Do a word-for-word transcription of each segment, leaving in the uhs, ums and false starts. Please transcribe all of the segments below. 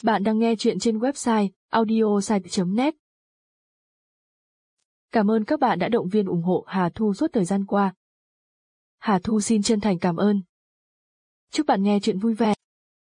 Bạn đang nghe chuyện trên website audiosite chấm net. Cảm ơn các bạn đã động viên ủng hộ Hà Thu suốt thời gian qua. Hà Thu xin chân thành cảm ơn. Chúc bạn nghe chuyện vui vẻ.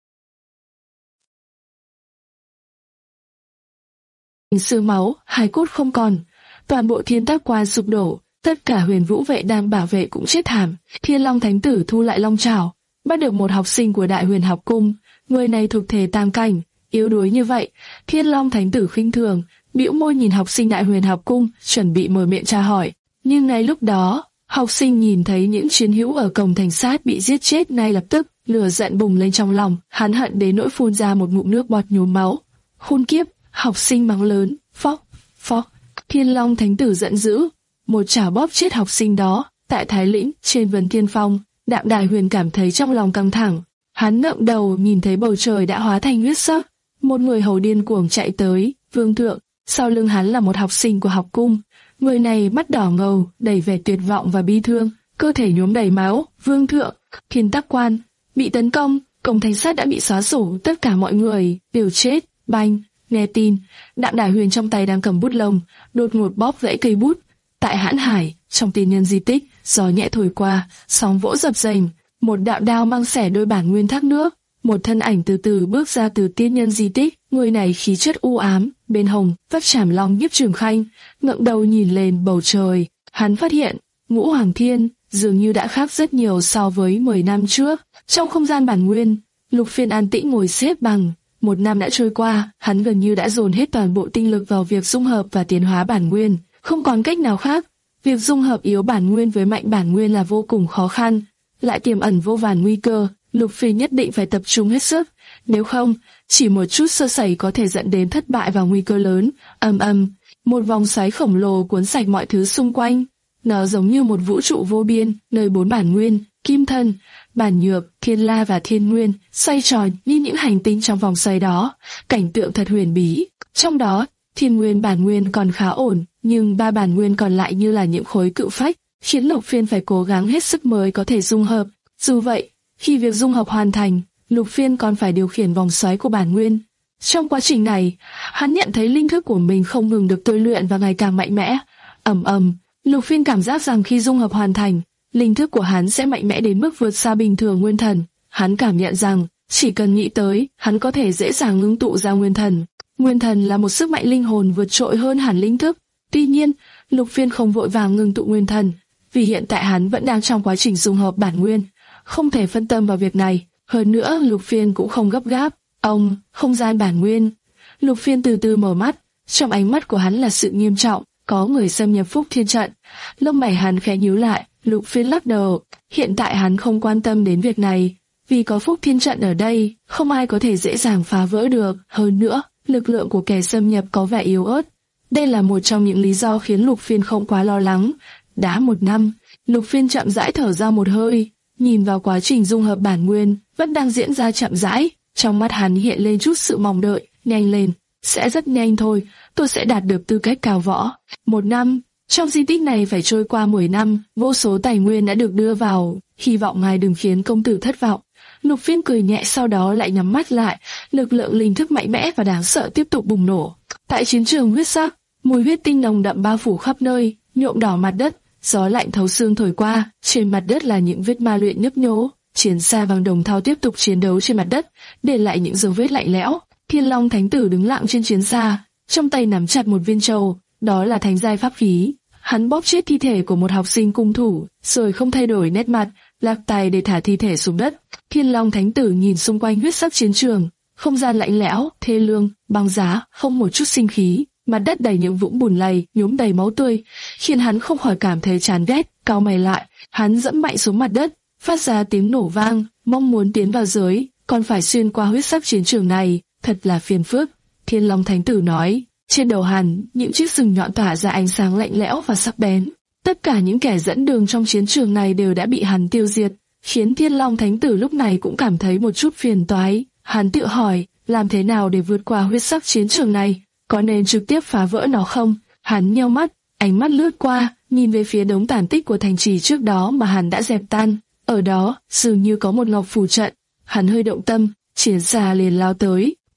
Xương máu, hài cốt không còn, toàn bộ Thiên Tác Quan sụp đổ, tất cả Huyền Vũ vệ đang bảo vệ cũng chết thảm. Thiên Long Thánh Tử thu lại long trảo, bắt được một học sinh của Đại Huyền Học Cung, người này thuộc thể tam cảnh, yếu đuối như vậy. Thiên Long Thánh Tử khinh thường, bĩu môi nhìn học sinh Đại Huyền Học Cung, chuẩn bị mở miệng tra hỏi. Nhưng ngay lúc đó, học sinh nhìn thấy những chiến hữu ở cổng thành sát bị giết chết, ngay lập tức lửa giận bùng lên trong lòng, hắn hận đến nỗi phun ra một ngụm nước bọt nhuốm máu. Khôn kiếp! Học sinh mắng lớn, phóc, phóc. Thiên Long Thánh Tử giận dữ, một chảo bóp chết học sinh đó. Tại Thái Lĩnh, trên Vân Thiên Phong, Đạm Đài Huyền cảm thấy trong lòng căng thẳng. Hắn ngẩng đầu nhìn thấy bầu trời đã hóa thành huyết sắc. Một người hầu điên cuồng chạy tới, vương thượng. Sau lưng hắn là một học sinh của học cung. Người này mắt đỏ ngầu, đầy vẻ tuyệt vọng và bi thương, cơ thể nhuốm đầy máu. Vương thượng, Thiên Tác Quan bị tấn công, cổng thành sát đã bị xóa sổ, tất cả mọi người đều chết. Banh! Nghe tin, Đạm Đài Huyền trong tay đang cầm bút lông, đột ngột bóp gãy cây bút. Tại Hãn Hải, trong tiên nhân di tích, gió nhẹ thổi qua, sóng vỗ dập dềnh, một đạo đao mang xẻ đôi bản nguyên thác nước. Một thân ảnh từ từ bước ra từ tiên nhân di tích, người này khí chất u ám, bên hồng, vắt chảm long Nhiếp Trường Khanh, ngẩng đầu nhìn lên bầu trời, hắn phát hiện Ngũ Hoàng Thiên dường như đã khác rất nhiều so với mười năm trước. Trong không gian bản nguyên, Lục Phiên an tĩnh ngồi xếp bằng. Một năm đã trôi qua, hắn gần như đã dồn hết toàn bộ tinh lực vào việc dung hợp và tiến hóa bản nguyên, không còn cách nào khác. Việc dung hợp yếu bản nguyên với mạnh bản nguyên là vô cùng khó khăn, lại tiềm ẩn vô vàn nguy cơ. Lục Phi nhất định phải tập trung hết sức, nếu không, chỉ một chút sơ sẩy có thể dẫn đến thất bại và nguy cơ lớn. Ầm ầm, một vòng xoáy khổng lồ cuốn sạch mọi thứ xung quanh. Nó giống như một vũ trụ vô biên, nơi bốn bản nguyên, Kim Thân, Bản Nhược, Thiên La và Thiên Nguyên xoay tròn như những hành tinh trong vòng xoáy đó. Cảnh tượng thật huyền bí. Trong đó, Thiên Nguyên bản nguyên còn khá ổn, nhưng ba bản nguyên còn lại như là những khối cự phách, khiến Lục Phiên phải cố gắng hết sức mới có thể dung hợp. Dù vậy, khi việc dung hợp hoàn thành, Lục Phiên còn phải điều khiển vòng xoáy của bản nguyên. Trong quá trình này, hắn nhận thấy linh thức của mình không ngừng được tôi luyện và ngày càng mạnh mẽ. Ầm ầm, Lục Phiên cảm giác rằng khi dung hợp hoàn thành, linh thức của hắn sẽ mạnh mẽ đến mức vượt xa bình thường nguyên thần. Hắn cảm nhận rằng, chỉ cần nghĩ tới, hắn có thể dễ dàng ngưng tụ ra nguyên thần. Nguyên thần là một sức mạnh linh hồn vượt trội hơn hẳn linh thức. Tuy nhiên, Lục Phiên không vội vàng ngưng tụ nguyên thần, vì hiện tại hắn vẫn đang trong quá trình dung hợp bản nguyên, không thể phân tâm vào việc này. Hơn nữa, Lục Phiên cũng không gấp gáp. Ông, không gian bản nguyên. Lục Phiên từ từ mở mắt, trong ánh mắt của hắn là sự nghiêm trọng. Có người xâm nhập Phúc Thiên Trận. Lông mày hắn khẽ nhíu lại. Lục Phiên lắc đầu, hiện tại hắn không quan tâm đến việc này, vì có Phúc Thiên Trận ở đây, không ai có thể dễ dàng phá vỡ được. Hơn nữa, lực lượng của kẻ xâm nhập có vẻ yếu ớt. Đây là một trong những lý do khiến Lục Phiên không quá lo lắng. Đã một năm, Lục Phiên chậm rãi thở ra một hơi, nhìn vào quá trình dung hợp bản nguyên vẫn đang diễn ra chậm rãi, trong mắt hắn hiện lên chút sự mong đợi. Nhanh lên, sẽ rất nhanh thôi, tôi sẽ đạt được tư cách cao võ. Một năm. Trong di tích này phải trôi qua mười năm, vô số tài nguyên đã được đưa vào, hy vọng ngài đừng khiến công tử thất vọng. Lục Phiên cười nhẹ, sau đó lại nhắm mắt lại, lực lượng linh thức mạnh mẽ và đáng sợ tiếp tục bùng nổ. Tại chiến trường huyết sắc, mùi huyết tinh nồng đậm bao phủ khắp nơi, nhuộm đỏ mặt đất, gió lạnh thấu xương thổi qua, trên mặt đất là những vết ma luyện nhấp nhố. Chiến xa vàng đồng thau tiếp tục chiến đấu trên mặt đất, để lại những dấu vết lạnh lẽo. Thiên Long Thánh Tử đứng lặng trên chiến xa, trong tay nắm chặt một viên châu, đó là thánh giai pháp khí. Hắn bóp chết thi thể của một học sinh cung thủ, rồi không thay đổi nét mặt, lạc tay để thả thi thể xuống đất. Thiên Long Thánh Tử nhìn xung quanh huyết sắc chiến trường, không gian lạnh lẽo, thê lương, băng giá, không một chút sinh khí, mặt đất đầy những vũng bùn lầy, nhuốm đầy máu tươi, khiến hắn không khỏi cảm thấy chán ghét. Cau mày lại, hắn dẫm mạnh xuống mặt đất, phát ra tiếng nổ vang, mong muốn tiến vào dưới, còn phải xuyên qua huyết sắc chiến trường này, thật là phiền phức. Thiên Long Thánh Tử nói. Trên đầu hắn, những chiếc sừng nhọn tỏa ra ánh sáng lạnh lẽo và sắc bén. Tất cả những kẻ dẫn đường trong chiến trường này đều đã bị hắn tiêu diệt, khiến Thiên Long Thánh Tử lúc này cũng cảm thấy một chút phiền toái. Hắn tự hỏi, làm thế nào để vượt qua huyết sắc chiến trường này? Có nên trực tiếp phá vỡ nó không? Hắn nheo mắt, ánh mắt lướt qua, nhìn về phía đống tàn tích của thành trì trước đó mà hắn đã dẹp tan. Ở đó, dường như có một ngọc phù trận. Hắn hơi động tâm, chiến xa liền lao tới.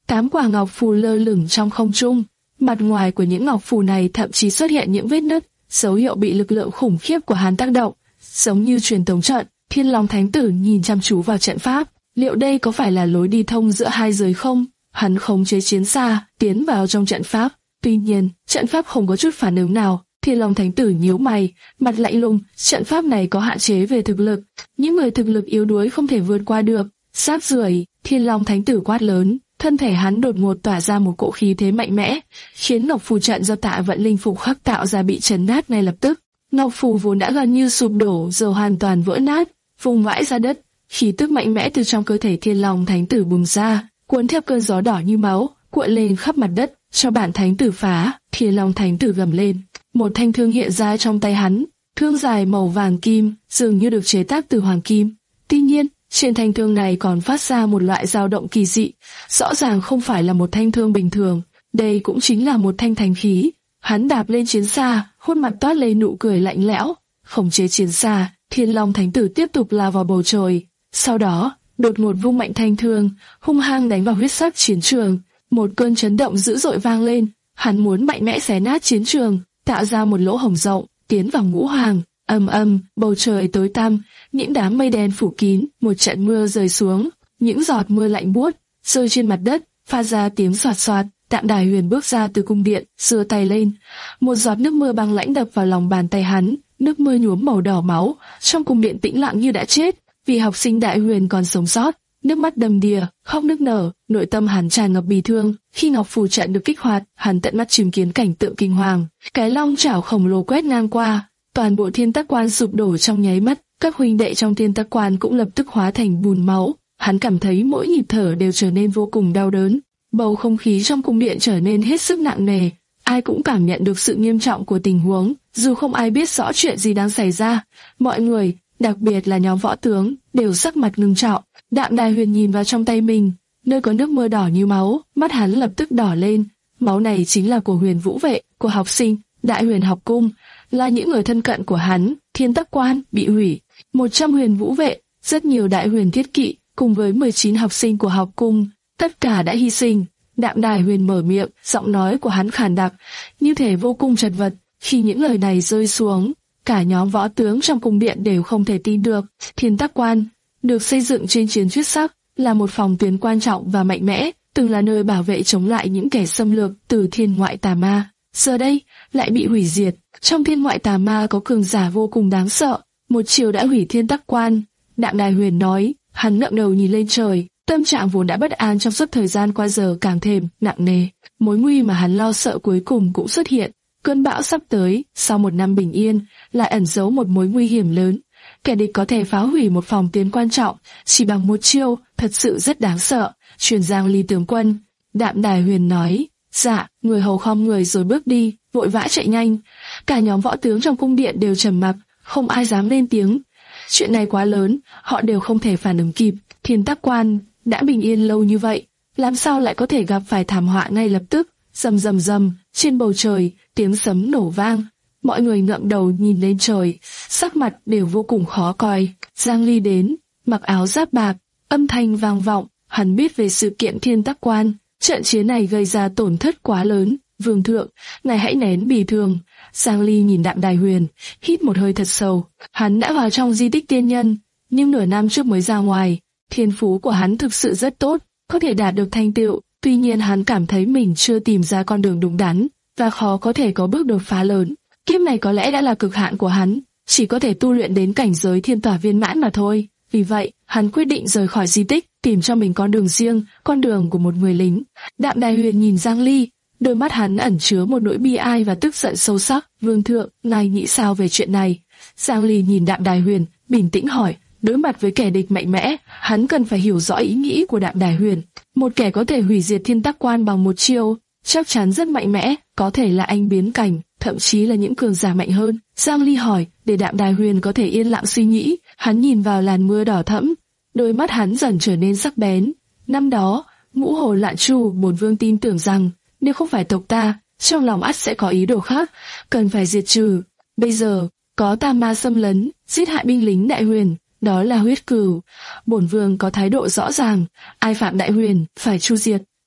tám quả ngọc phù lơ lửng trong không trung. Mặt ngoài của những ngọc phù này thậm chí xuất hiện những vết nứt, dấu hiệu bị lực lượng khủng khiếp của hắn tác động, giống như truyền tống trận. Thiên Long Thánh Tử nhìn chăm chú vào trận pháp, liệu đây có phải là lối đi thông giữa hai giới không? Hắn khống chế chiến xa, tiến vào trong trận pháp. Tuy nhiên, trận pháp không có chút phản ứng nào. Thiên Long Thánh Tử nhíu mày, mặt lạnh lùng. Trận pháp này có hạn chế về thực lực, những người thực lực yếu đuối không thể vượt qua được. Rác rưởi! Thiên Long Thánh Tử quát lớn. Thân thể hắn đột ngột tỏa ra một cỗ khí thế mạnh mẽ, khiến ngọc phù trận do Tạ Vận Linh Phục khắc tạo ra bị chấn nát ngay lập tức. Ngọc phù vốn đã gần như sụp đổ giờ hoàn toàn vỡ nát, vùng vãi ra đất. Khí tức mạnh mẽ từ trong cơ thể Thiên Long Thánh Tử bùng ra, cuốn theo cơn gió đỏ như máu, cuộn lên khắp mặt đất. Cho bản Thánh Tử phá! Thiên Long Thánh Tử gầm lên. Một thanh thương hiện ra trong tay hắn, thương dài màu vàng kim, dường như được chế tác từ hoàng kim. Tuy nhiên, trên thanh thương này còn phát ra một loại dao động kỳ dị, rõ ràng không phải là một thanh thương bình thường, đây cũng chính là một thanh thánh khí. Hắn đạp lên chiến xa, khuôn mặt toát lên nụ cười lạnh lẽo, khống chế chiến xa. Thiên Long Thánh Tử tiếp tục lao vào bầu trời, sau đó đột ngột vung mạnh thanh thương, hung hăng đánh vào huyết sắc chiến trường. Một cơn chấn động dữ dội vang lên, hắn muốn mạnh mẽ xé nát chiến trường, tạo ra một lỗ hổng rộng, tiến vào ngũ hoàng. Ầm ầm, bầu trời tối tăm, những đám mây đen phủ kín, một trận mưa rơi xuống, những giọt mưa lạnh buốt rơi trên mặt đất, phát ra tiếng xoạt xoạt. Đạm Đài Huyền bước ra từ cung điện, giơ tay lên, một giọt nước mưa băng lãnh đập vào lòng bàn tay hắn, nước mưa nhuốm màu đỏ máu. Trong cung điện tĩnh lặng như đã chết, vì học sinh Đại Huyền còn sống sót, nước mắt đầm đìa, khóc nức nở, nội tâm hắn tràn ngập bi thương. Khi ngọc phù trận được kích hoạt, hắn tận mắt chứng kiến cảnh tượng kinh hoàng, cái long chảo khổng lồ quét ngang qua, toàn bộ Thiên Tắc Quan sụp đổ trong nháy mắt, các huynh đệ trong Thiên Tắc Quan cũng lập tức hóa thành bùn máu. Hắn cảm thấy mỗi nhịp thở đều trở nên vô cùng đau đớn. Bầu không khí trong cung điện trở nên hết sức nặng nề, ai cũng cảm nhận được sự nghiêm trọng của tình huống, dù không ai biết rõ chuyện gì đang xảy ra. Mọi người, đặc biệt là nhóm võ tướng, đều sắc mặt ngưng trọng. Đạm Đài Huyền nhìn vào trong tay mình, nơi có nước mưa đỏ như máu, mắt hắn lập tức đỏ lên. Máu này chính là của Huyền Vũ vệ, của học sinh Đại Huyền học cung, là những người thân cận của hắn. Thiên Tắc Quan bị hủy, một trăm Huyền Vũ vệ, rất nhiều Đại Huyền thiết kỵ, cùng với mười chín học sinh của học cung, tất cả đã hy sinh. Đạm Đài Huyền mở miệng, giọng nói của hắn khàn đặc, như thể vô cùng chật vật. Khi những lời này rơi xuống, cả nhóm võ tướng trong cung điện đều không thể tin được. Thiên Tắc Quan được xây dựng trên chiến huyết sắc, là một phòng tuyến quan trọng và mạnh mẽ, từng là nơi bảo vệ chống lại những kẻ xâm lược từ thiên ngoại tà ma. Giờ đây lại bị hủy diệt. Trong thiên ngoại tà ma có cường giả vô cùng đáng sợ, một chiều đã hủy Thiên Tắc Quan. Đạm Đài Huyền nói, hắn ngẩng đầu nhìn lên trời, tâm trạng vốn đã bất an trong suốt thời gian qua giờ càng thêm nặng nề. Mối nguy mà hắn lo sợ cuối cùng cũng xuất hiện. Cơn bão sắp tới, sau một năm bình yên, lại ẩn giấu một mối nguy hiểm lớn. Kẻ địch có thể phá hủy một phòng tuyến quan trọng chỉ bằng một chiêu, thật sự rất đáng sợ. Truyền Giang Ly tướng quân. Đạm Đài Huyền nói, dạ. Người hầu khom người rồi bước đi, vội vã chạy nhanh. Cả nhóm võ tướng trong cung điện đều trầm mặc, không ai dám lên tiếng. Chuyện này quá lớn, họ đều không thể phản ứng kịp. Thiên Tắc Quan đã bình yên lâu như vậy, làm sao lại có thể gặp phải thảm họa ngay lập tức? Rầm rầm rầm, trên bầu trời tiếng sấm nổ vang. Mọi người ngẩng đầu nhìn lên trời, sắc mặt đều vô cùng khó coi. Giang Ly đến, mặc áo giáp bạc, âm thanh vang vọng. Hắn biết về sự kiện Thiên Tắc Quan, trận chiến này gây ra tổn thất quá lớn. Vương thượng, ngài hãy nén bỉ thương. Giang Ly nhìn Đạm Đài Huyền, hít một hơi thật sâu. Hắn đã vào trong di tích tiên nhân, nhưng nửa năm trước mới ra ngoài. Thiên phú của hắn thực sự rất tốt, có thể đạt được thành tựu. Tuy nhiên hắn cảm thấy mình chưa tìm ra con đường đúng đắn, và khó có thể có bước đột phá lớn. Kiếp này có lẽ đã là cực hạn của hắn, chỉ có thể tu luyện đến cảnh giới thiên tỏa viên mãn mà thôi. Vì vậy, hắn quyết định rời khỏi di tích, tìm cho mình con đường riêng, con đường của một người lính. Đạm Đài Huyền nhìn Giang Ly, đôi mắt hắn ẩn chứa một nỗi bi ai và tức giận sâu sắc. Vương thượng, ngài nghĩ sao về chuyện này? Giang Ly nhìn Đạm Đài Huyền, bình tĩnh hỏi. Đối mặt với kẻ địch mạnh mẽ, hắn cần phải hiểu rõ ý nghĩ của Đạm Đài Huyền. Một kẻ có thể hủy diệt Thiên Tắc Quan bằng một chiêu, chắc chắn rất mạnh mẽ, có thể là anh biến cảnh, thậm chí là những cường giả mạnh hơn. Giang Ly hỏi, để Đạm Đài Huyền có thể yên lặng suy nghĩ. Hắn nhìn vào làn mưa đỏ thẫm, đôi mắt hắn dần trở nên sắc bén. Năm đó, Ngũ Hồ Lạn Chu, bổn vương tin tưởng rằng nếu không phải tộc ta, trong lòng ắt sẽ có ý đồ khác, cần phải diệt trừ. Bây giờ có tà ma xâm lấn, giết hại binh lính Đại Huyền, đó là huyết cừu. Bổn vương có thái độ rõ ràng, ai phạm Đại Huyền phải chu diệt.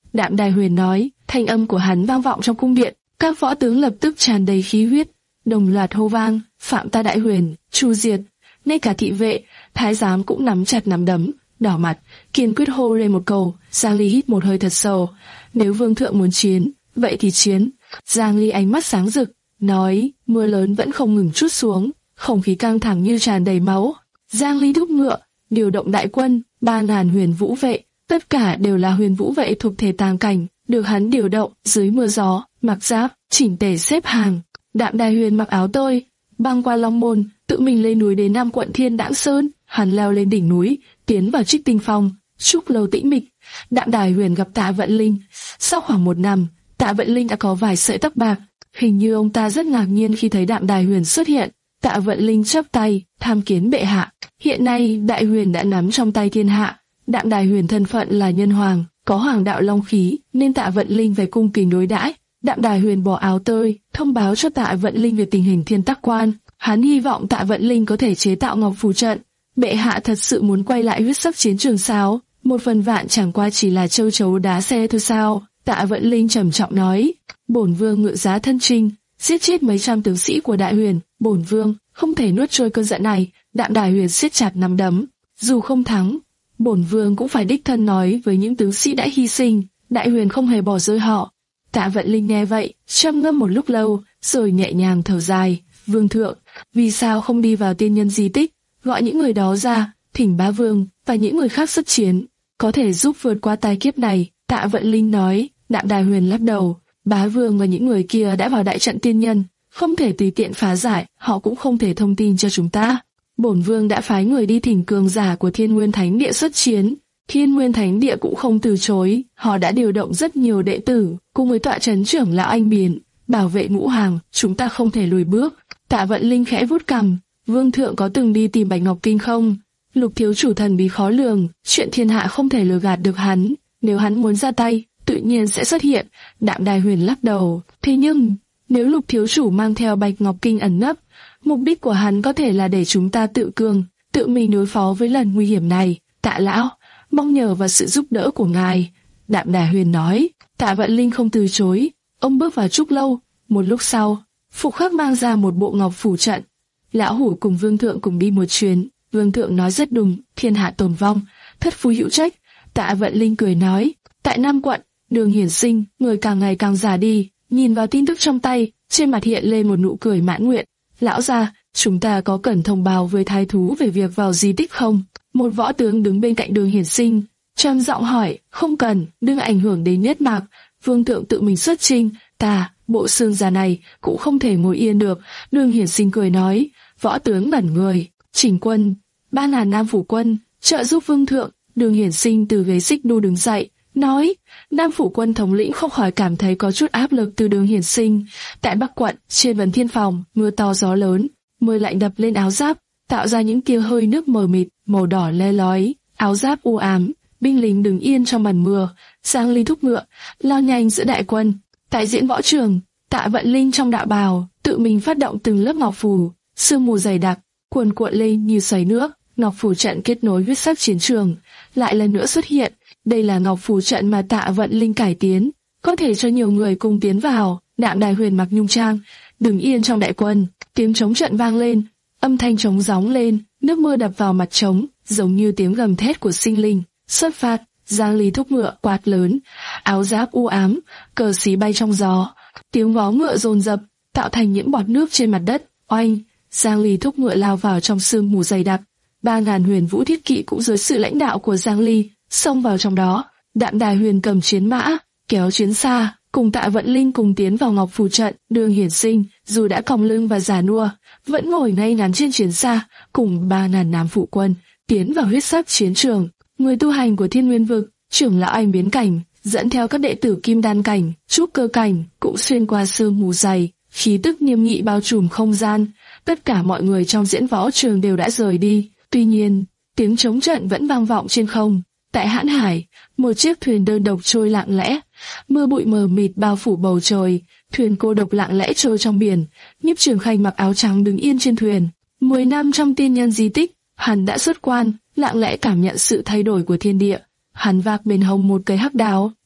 Đạm Đài Huyền nói, thanh âm của hắn vang vọng trong cung điện, các võ tướng lập tức tràn đầy khí huyết, đồng loạt hô vang, phạm ta Đại Huyền, chu diệt. Ngay cả thị vệ, thái giám cũng nắm chặt nắm đấm, đỏ mặt, kiên quyết hô lên một câu. Giang Ly hít một hơi thật sâu, nếu vương thượng muốn chiến, vậy thì chiến. Giang Ly ánh mắt sáng rực, nói, mưa lớn vẫn không ngừng trút xuống, không khí căng thẳng như tràn đầy máu. Giang Ly thúc ngựa, điều động đại quân, ba ngàn huyền vũ vệ, tất cả đều là huyền vũ vệ thuộc thể tàng cảnh, được hắn điều động dưới mưa gió, mặc giáp, chỉnh tề xếp hàng. Đạm Đài Huyền mặc áo tơi, băng qua Long Môn, tự mình lên núi đến Nam Quận Thiên Đãng Sơn. Hắn leo lên đỉnh núi, tiến vào Trích Tinh Phong, trúc lâu tĩnh mịch. Đạm Đài Huyền gặp Tạ Vận Linh. Sau khoảng một năm, Tạ Vận Linh đã có vài sợi tóc bạc. Hình như ông ta rất ngạc nhiên khi thấy Đạm Đài Huyền xuất hiện. Tạ Vận Linh chắp tay, tham kiến bệ hạ. Hiện nay Đại Huyền đã nắm trong tay thiên hạ. Đạm Đài Huyền thân phận là nhân hoàng, có hoàng đạo long khí, nên Tạ Vận Linh phải cung kính đối đãi. Đạm Đài Huyền bỏ áo tơi, thông báo cho Tạ Vận Linh về tình hình Thiên Tắc Quan. Hắn hy vọng Tạ Vận Linh có thể chế tạo ngọc phù trận. Bệ hạ thật sự muốn quay lại huyết sắc chiến trường sao? Một phần vạn chẳng qua chỉ là châu chấu đá xe thôi sao? Tạ Vận Linh trầm trọng nói. Bổn vương ngự giá thân chinh, giết chết mấy trăm tướng sĩ của Đại Huyền. Bổn vương không thể nuốt trôi cơn giận này. Đạm Đài Huyền siết chặt nắm đấm. Dù không thắng, bổn vương cũng phải đích thân nói với những tướng sĩ đã hy sinh. Đại Huyền không hề bỏ rơi họ. Tạ Vận Linh nghe vậy, trầm ngâm một lúc lâu, rồi nhẹ nhàng thở dài. Vương thượng, vì sao không đi vào tiên nhân di tích, gọi những người đó ra, thỉnh bá vương và những người khác xuất chiến, có thể giúp vượt qua tai kiếp này? Tạ Vận Linh nói. Đạm Đài Huyền lắc đầu. Bá vương và những người kia đã vào đại trận tiên nhân, không thể tùy tiện phá giải, họ cũng không thể thông tin cho chúng ta. Bổn vương đã phái người đi thỉnh cường giả của Thiên Nguyên Thánh Địa xuất chiến. Thiên Nguyên Thánh Địa cũng không từ chối, họ đã điều động rất nhiều đệ tử, cùng với tọa trấn trưởng lão Anh Biển, bảo vệ ngũ hàng, chúng ta không thể lùi bước. Tạ Vận Linh khẽ vuốt cằm. Vương thượng có từng đi tìm Bạch Ngọc Kinh không? Lục thiếu chủ thần bí khó lường, chuyện thiên hạ không thể lừa gạt được hắn. Nếu hắn muốn ra tay, tự nhiên sẽ xuất hiện. Đạm Đài Huyền lắc đầu. Thế nhưng, nếu Lục thiếu chủ mang theo Bạch Ngọc Kinh ẩn nấp, mục đích của hắn có thể là để chúng ta tự cường, tự mình đối phó với lần nguy hiểm này. Tạ lão, mong nhờ vào sự giúp đỡ của ngài. Đạm Đài Huyền nói. Tạ Vận Linh không từ chối. Ông bước vào trúc lâu. Một lúc sau, Phục Khắc mang ra một bộ ngọc phủ trận. Lão hủ cùng vương thượng cùng đi một chuyến. Vương thượng nói rất đúng, thiên hạ tồn vong, thất phu hữu trách. Tạ Vận Linh cười nói. Tại Nam Quận, Đường Hiển Sinh, người càng ngày càng già đi, nhìn vào tin tức trong tay, trên mặt hiện lên một nụ cười mãn nguyện. Lão gia, chúng ta có cần thông báo với thái thú về việc vào di tích không? Một võ tướng đứng bên cạnh Đường Hiển Sinh, trầm giọng hỏi. Không cần, đừng ảnh hưởng đến nhất mạc. Vương thượng tự mình xuất chinh, ta, bộ xương già này, cũng không thể ngồi yên được. Đường Hiển Sinh cười nói. Võ tướng ngẩn người. Chỉnh quân, ba ngàn nam phủ quân, trợ giúp vương thượng. Đường Hiển Sinh từ ghế xích đu đứng dậy, nói. Nam phủ quân thống lĩnh không khỏi cảm thấy có chút áp lực từ Đường Hiển Sinh. Tại Bắc Quận, trên Vấn Thiên Phòng, mưa to gió lớn, mưa lạnh đập lên áo giáp, tạo ra những tia hơi nước mờ mịt, màu đỏ le lói. Áo giáp u ám, binh lính đứng yên trong màn mưa. Giang Ly thúc ngựa, lao nhanh giữa đại quân. Tại diễn võ trường, Tạ Vận Linh trong đạo bào, tự mình phát động từng lớp ngọc phù. Sương mù dày đặc, cuồn cuộn lên như xoáy nước. Ngọc phù trận kết nối huyết sắc chiến trường, lại lần nữa xuất hiện. Đây là ngọc phù trận mà Tạ Vận Linh cải tiến, có thể cho nhiều người cùng tiến vào. Đạm Đài Huyền mặc nhung trang, đứng yên trong đại quân. Tiếng trống trận vang lên, âm thanh trống gióng lên, nước mưa đập vào mặt trống, giống như tiếng gầm thét của sinh linh. Xuất phát. Giang Ly thúc ngựa, quát lớn, áo giáp u ám, cờ xí bay trong gió, tiếng vó ngựa dồn dập, tạo thành những bọt nước trên mặt đất. Oanh! Giang Ly thúc ngựa lao vào trong sương mù dày đặc. Ba ngàn huyền vũ thiết kỵ cũng dưới sự lãnh đạo của Giang Ly, xông vào trong đó. Đạm Đài Huyền cầm chiến mã, kéo chiến xa, cùng Tạ Vận Linh cùng tiến vào ngọc phù trận. Đường Hiển Sinh, dù đã còng lưng và già nua, vẫn ngồi ngay ngắn trên chiến xa, cùng ba ngàn nam phụ quân tiến vào huyết sắc chiến trường. Người tu hành của Thiên Nguyên Vực, trưởng lão Anh Biến Cảnh, dẫn theo các đệ tử Kim Đan Cảnh, Trúc Cơ Cảnh, cũng xuyên qua sương mù dày, khí tức nghiêm nghị bao trùm không gian. Tất cả mọi người trong diễn võ trường đều đã rời đi. Tuy nhiên, tiếng trống trận vẫn vang vọng trên không. Tại Hãn Hải, một chiếc thuyền đơn độc trôi lặng lẽ, mưa bụi mờ mịt bao phủ bầu trời, thuyền cô độc lặng lẽ trôi trong biển. Nhiếp Trường Khanh mặc áo trắng đứng yên trên thuyền. Mười năm trong tiên nhân di tích, hắn đã xuất quan, lặng lẽ cảm nhận sự thay đổi của thiên địa. Hắn vác bên hông một cây hắc đao,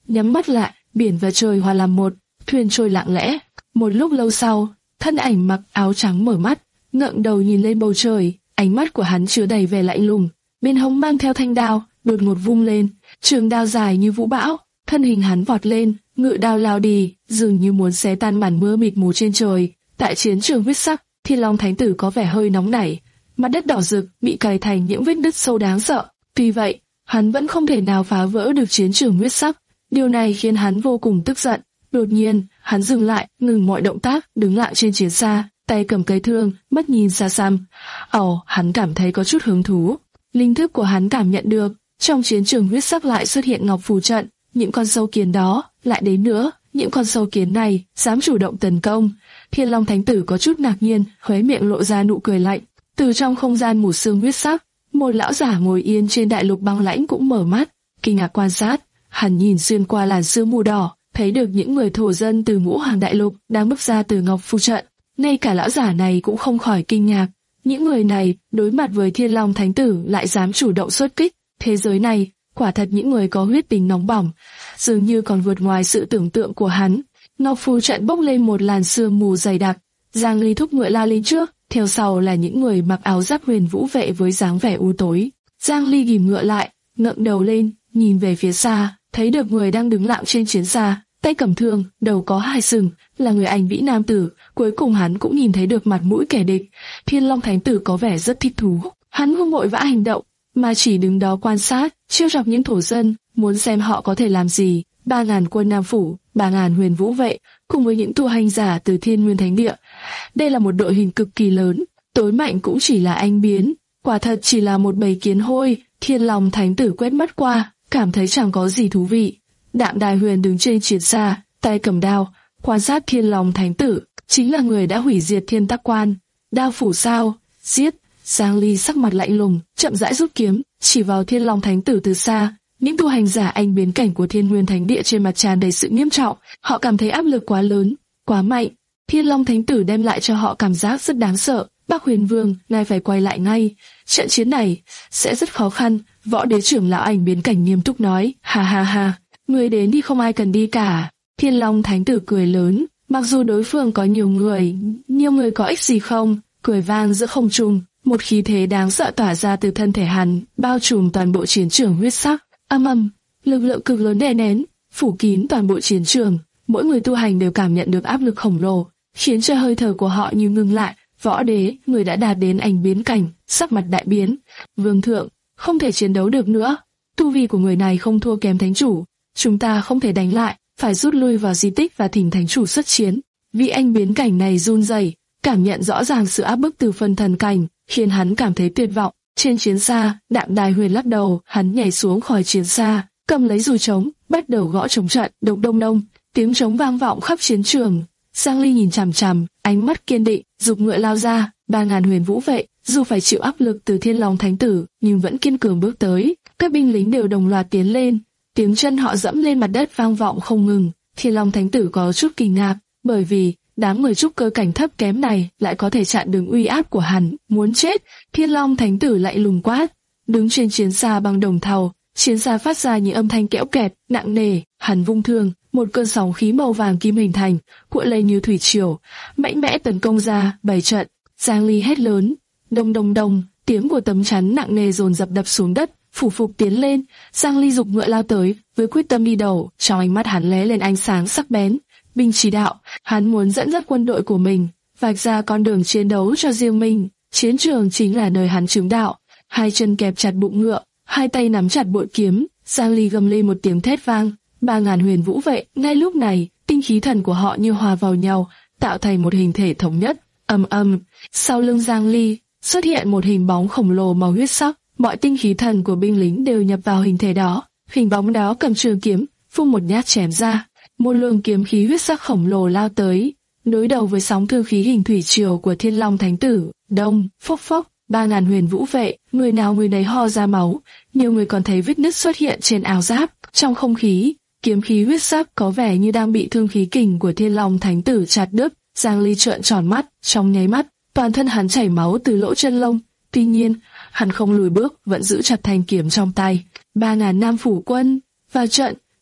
nhắm mắt lại, biển và trời hòa làm một, thuyền trôi lặng lẽ. Một lúc lâu sau, thân ảnh mặc áo trắng mở mắt, ngẩng đầu nhìn lên bầu trời, ánh mắt của hắn chứa đầy vẻ lạnh lùng, bên hông mang theo thanh đao, đột ngột vung lên, trường đao dài như vũ bão, thân hình hắn vọt lên, ngự đao lao đi, dường như muốn xé tan màn mưa mịt mù trên trời. Tại chiến trường huyết sắc, Thiên Long Thánh Tử có vẻ hơi nóng nảy, mặt đất đỏ rực bị cày thành những vết nứt sâu đáng sợ. Tuy vậy, hắn vẫn không thể nào phá vỡ được chiến trường huyết sắc. Điều này khiến hắn vô cùng tức giận. Đột nhiên, hắn dừng lại, ngừng mọi động tác, đứng lại trên chiến xa, tay cầm cây thương, mắt nhìn xa xăm. Ồ, hắn cảm thấy có chút hứng thú. Linh thức của hắn cảm nhận được, trong chiến trường huyết sắc lại xuất hiện ngọc phù trận, những con sâu kiến đó lại đến nữa, những con sâu kiến này dám chủ động tấn công. Thiên Long Thánh Tử có chút ngạc nhiên, khóe miệng lộ ra nụ cười lạnh. Từ trong không gian mù sương huyết sắc, một lão giả ngồi yên trên đại lục băng lãnh cũng mở mắt, kinh ngạc quan sát. Hắn nhìn xuyên qua làn sương mù đỏ, thấy được những người thổ dân từ ngũ hoàng đại lục đang bước ra từ ngọc phù trận. Ngay cả lão giả này cũng không khỏi kinh ngạc. Những người này đối mặt với Thiên Long Thánh Tử lại dám chủ động xuất kích. Thế giới này quả thật những người có huyết tính nóng bỏng, dường như còn vượt ngoài sự tưởng tượng của hắn. Ngọc phù trận bốc lên một làn sương mù dày đặc. Giang Ly thúc ngựa lao lên trước, theo sau là những người mặc áo giáp huyền vũ vệ với dáng vẻ u tối. Giang Ly ghìm ngựa lại, ngẩng đầu lên, nhìn về phía xa, thấy được người đang đứng lặng trên chiến xa, tay cầm thương, đầu có hai sừng, là người anh vĩ nam tử. Cuối cùng hắn cũng nhìn thấy được mặt mũi kẻ địch. Thiên Long Thánh Tử có vẻ rất thích thú. Hắn không vội vã hành động, mà chỉ đứng đó quan sát, trêu chọc những thổ dân, muốn xem họ có thể làm gì. Ba ngàn quân Nam Phủ, ba ngàn huyền vũ vệ, cùng với những tu hành giả từ Thiên Nguyên Thánh Địa. Đây là một đội hình cực kỳ lớn, tối mạnh cũng chỉ là anh biến, quả thật chỉ là một bầy kiến hôi. Thiên Long Thánh Tử quét mắt qua, cảm thấy chẳng có gì thú vị. Đạm Đài Huyền đứng trên chiến xa, tay cầm đao, quan sát Thiên Long Thánh Tử, chính là người đã hủy diệt Thiên Tắc Quan. Đao phủ sao? Giết! Giang Ly sắc mặt lạnh lùng, chậm rãi rút kiếm, chỉ vào Thiên Long Thánh Tử từ xa. Những tu hành giả anh biến cảnh của Thiên Nguyên Thánh Địa trên mặt tràn đầy sự nghiêm trọng, họ cảm thấy áp lực quá lớn, quá mạnh. Thiên Long Thánh Tử đem lại cho họ cảm giác rất đáng sợ. Bắc Huyền Vương, ngài phải quay lại ngay. Trận chiến này sẽ rất khó khăn. Võ Đế trưởng lão ảnh biến cảnh nghiêm túc nói. Ha ha ha, người đến đi không ai cần đi cả. Thiên Long Thánh Tử cười lớn, mặc dù đối phương có nhiều người, nhiều người có ích gì không? Cười vang giữa không trung, một khí thế đáng sợ tỏa ra từ thân thể hắn, bao trùm toàn bộ chiến trường huyết sắc. Âm ầm, lực lượng cực lớn đè nén, phủ kín toàn bộ chiến trường. Mỗi người tu hành đều cảm nhận được áp lực khổng lồ, khiến cho hơi thở của họ như ngừng lại. Võ Đế, người đã đạt đến ảnh biến cảnh, sắc mặt đại biến. Vương thượng, không thể chiến đấu được nữa. Tu vi của người này không thua kém thánh chủ, chúng ta không thể đánh lại, phải rút lui vào di tích và thỉnh thánh chủ xuất chiến. Vị anh biến cảnh này run rẩy, cảm nhận rõ ràng sự áp bức từ phân thần cảnh, khiến hắn cảm thấy tuyệt vọng. Trên chiến xa, Đạm Đài Huyền lắc đầu, hắn nhảy xuống khỏi chiến xa, cầm lấy dùi trống, bắt đầu gõ trống trận. Đông đông đông, tiếng trống vang vọng khắp chiến trường. Giang Ly nhìn chằm chằm, ánh mắt kiên định, giục ngựa lao ra. Ba ngàn huyền vũ vệ, dù phải chịu áp lực từ Thiên Long Thánh Tử, nhưng vẫn kiên cường bước tới. Các binh lính đều đồng loạt tiến lên, tiếng chân họ dẫm lên mặt đất vang vọng không ngừng. Thiên Long Thánh Tử có chút kinh ngạc, bởi vì đám người trúc cơ cảnh thấp kém này lại có thể chặn đường uy áp của hắn. Muốn chết! Thiên Long Thánh Tử lại lùng quát. Đứng trên chiến xa bằng đồng thau, chiến xa phát ra những âm thanh kẽo kẹt, nặng nề. Hắn vung thương, một cơn sóng khí màu vàng kim hình thành, cuộn lên như thủy triều, mạnh mẽ tấn công ra bảy trận. Giang Ly hét lớn, đông đông đông, tiếng của tấm chắn nặng nề dồn dập đập xuống đất, phủ phục tiến lên. Giang Ly giục ngựa lao tới, với quyết tâm đi đầu. Trong ánh mắt hắn lóe lên ánh sáng sắc bén. Binh chỉ đạo, hắn muốn dẫn dắt quân đội của mình, vạch ra con đường chiến đấu cho riêng mình. Chiến trường chính là nơi hắn chứng đạo. Hai chân kẹp chặt bụng ngựa, hai tay nắm chặt bội kiếm. Giang Ly gầm lên một tiếng thét vang. Ba ngàn huyền vũ vệ, ngay lúc này, tinh khí thần của họ như hòa vào nhau, tạo thành một hình thể thống nhất. Ầm ầm, sau lưng Giang Ly xuất hiện một hình bóng khổng lồ màu huyết sắc. Mọi tinh khí thần của binh lính đều nhập vào hình thể đó. Hình bóng đó cầm trường kiếm, phun một nhát chém ra. Một luồng kiếm khí huyết sắc khổng lồ lao tới, đối đầu với sóng thương khí hình thủy triều của Thiên Long Thánh Tử. Đông, phốc phốc, ba ngàn huyền vũ vệ, người nào người nấy ho ra máu, nhiều người còn thấy vết nứt xuất hiện trên áo giáp. Trong không khí, kiếm khí huyết sắc có vẻ như đang bị thương khí kình của Thiên Long Thánh Tử chặt đứt. Giang Ly trợn tròn mắt, trong nháy mắt, toàn thân hắn chảy máu từ lỗ chân lông. Tuy nhiên, hắn không lùi bước, vẫn giữ chặt thanh kiếm trong tay. Ba ngàn Nam Phủ quân vào trận.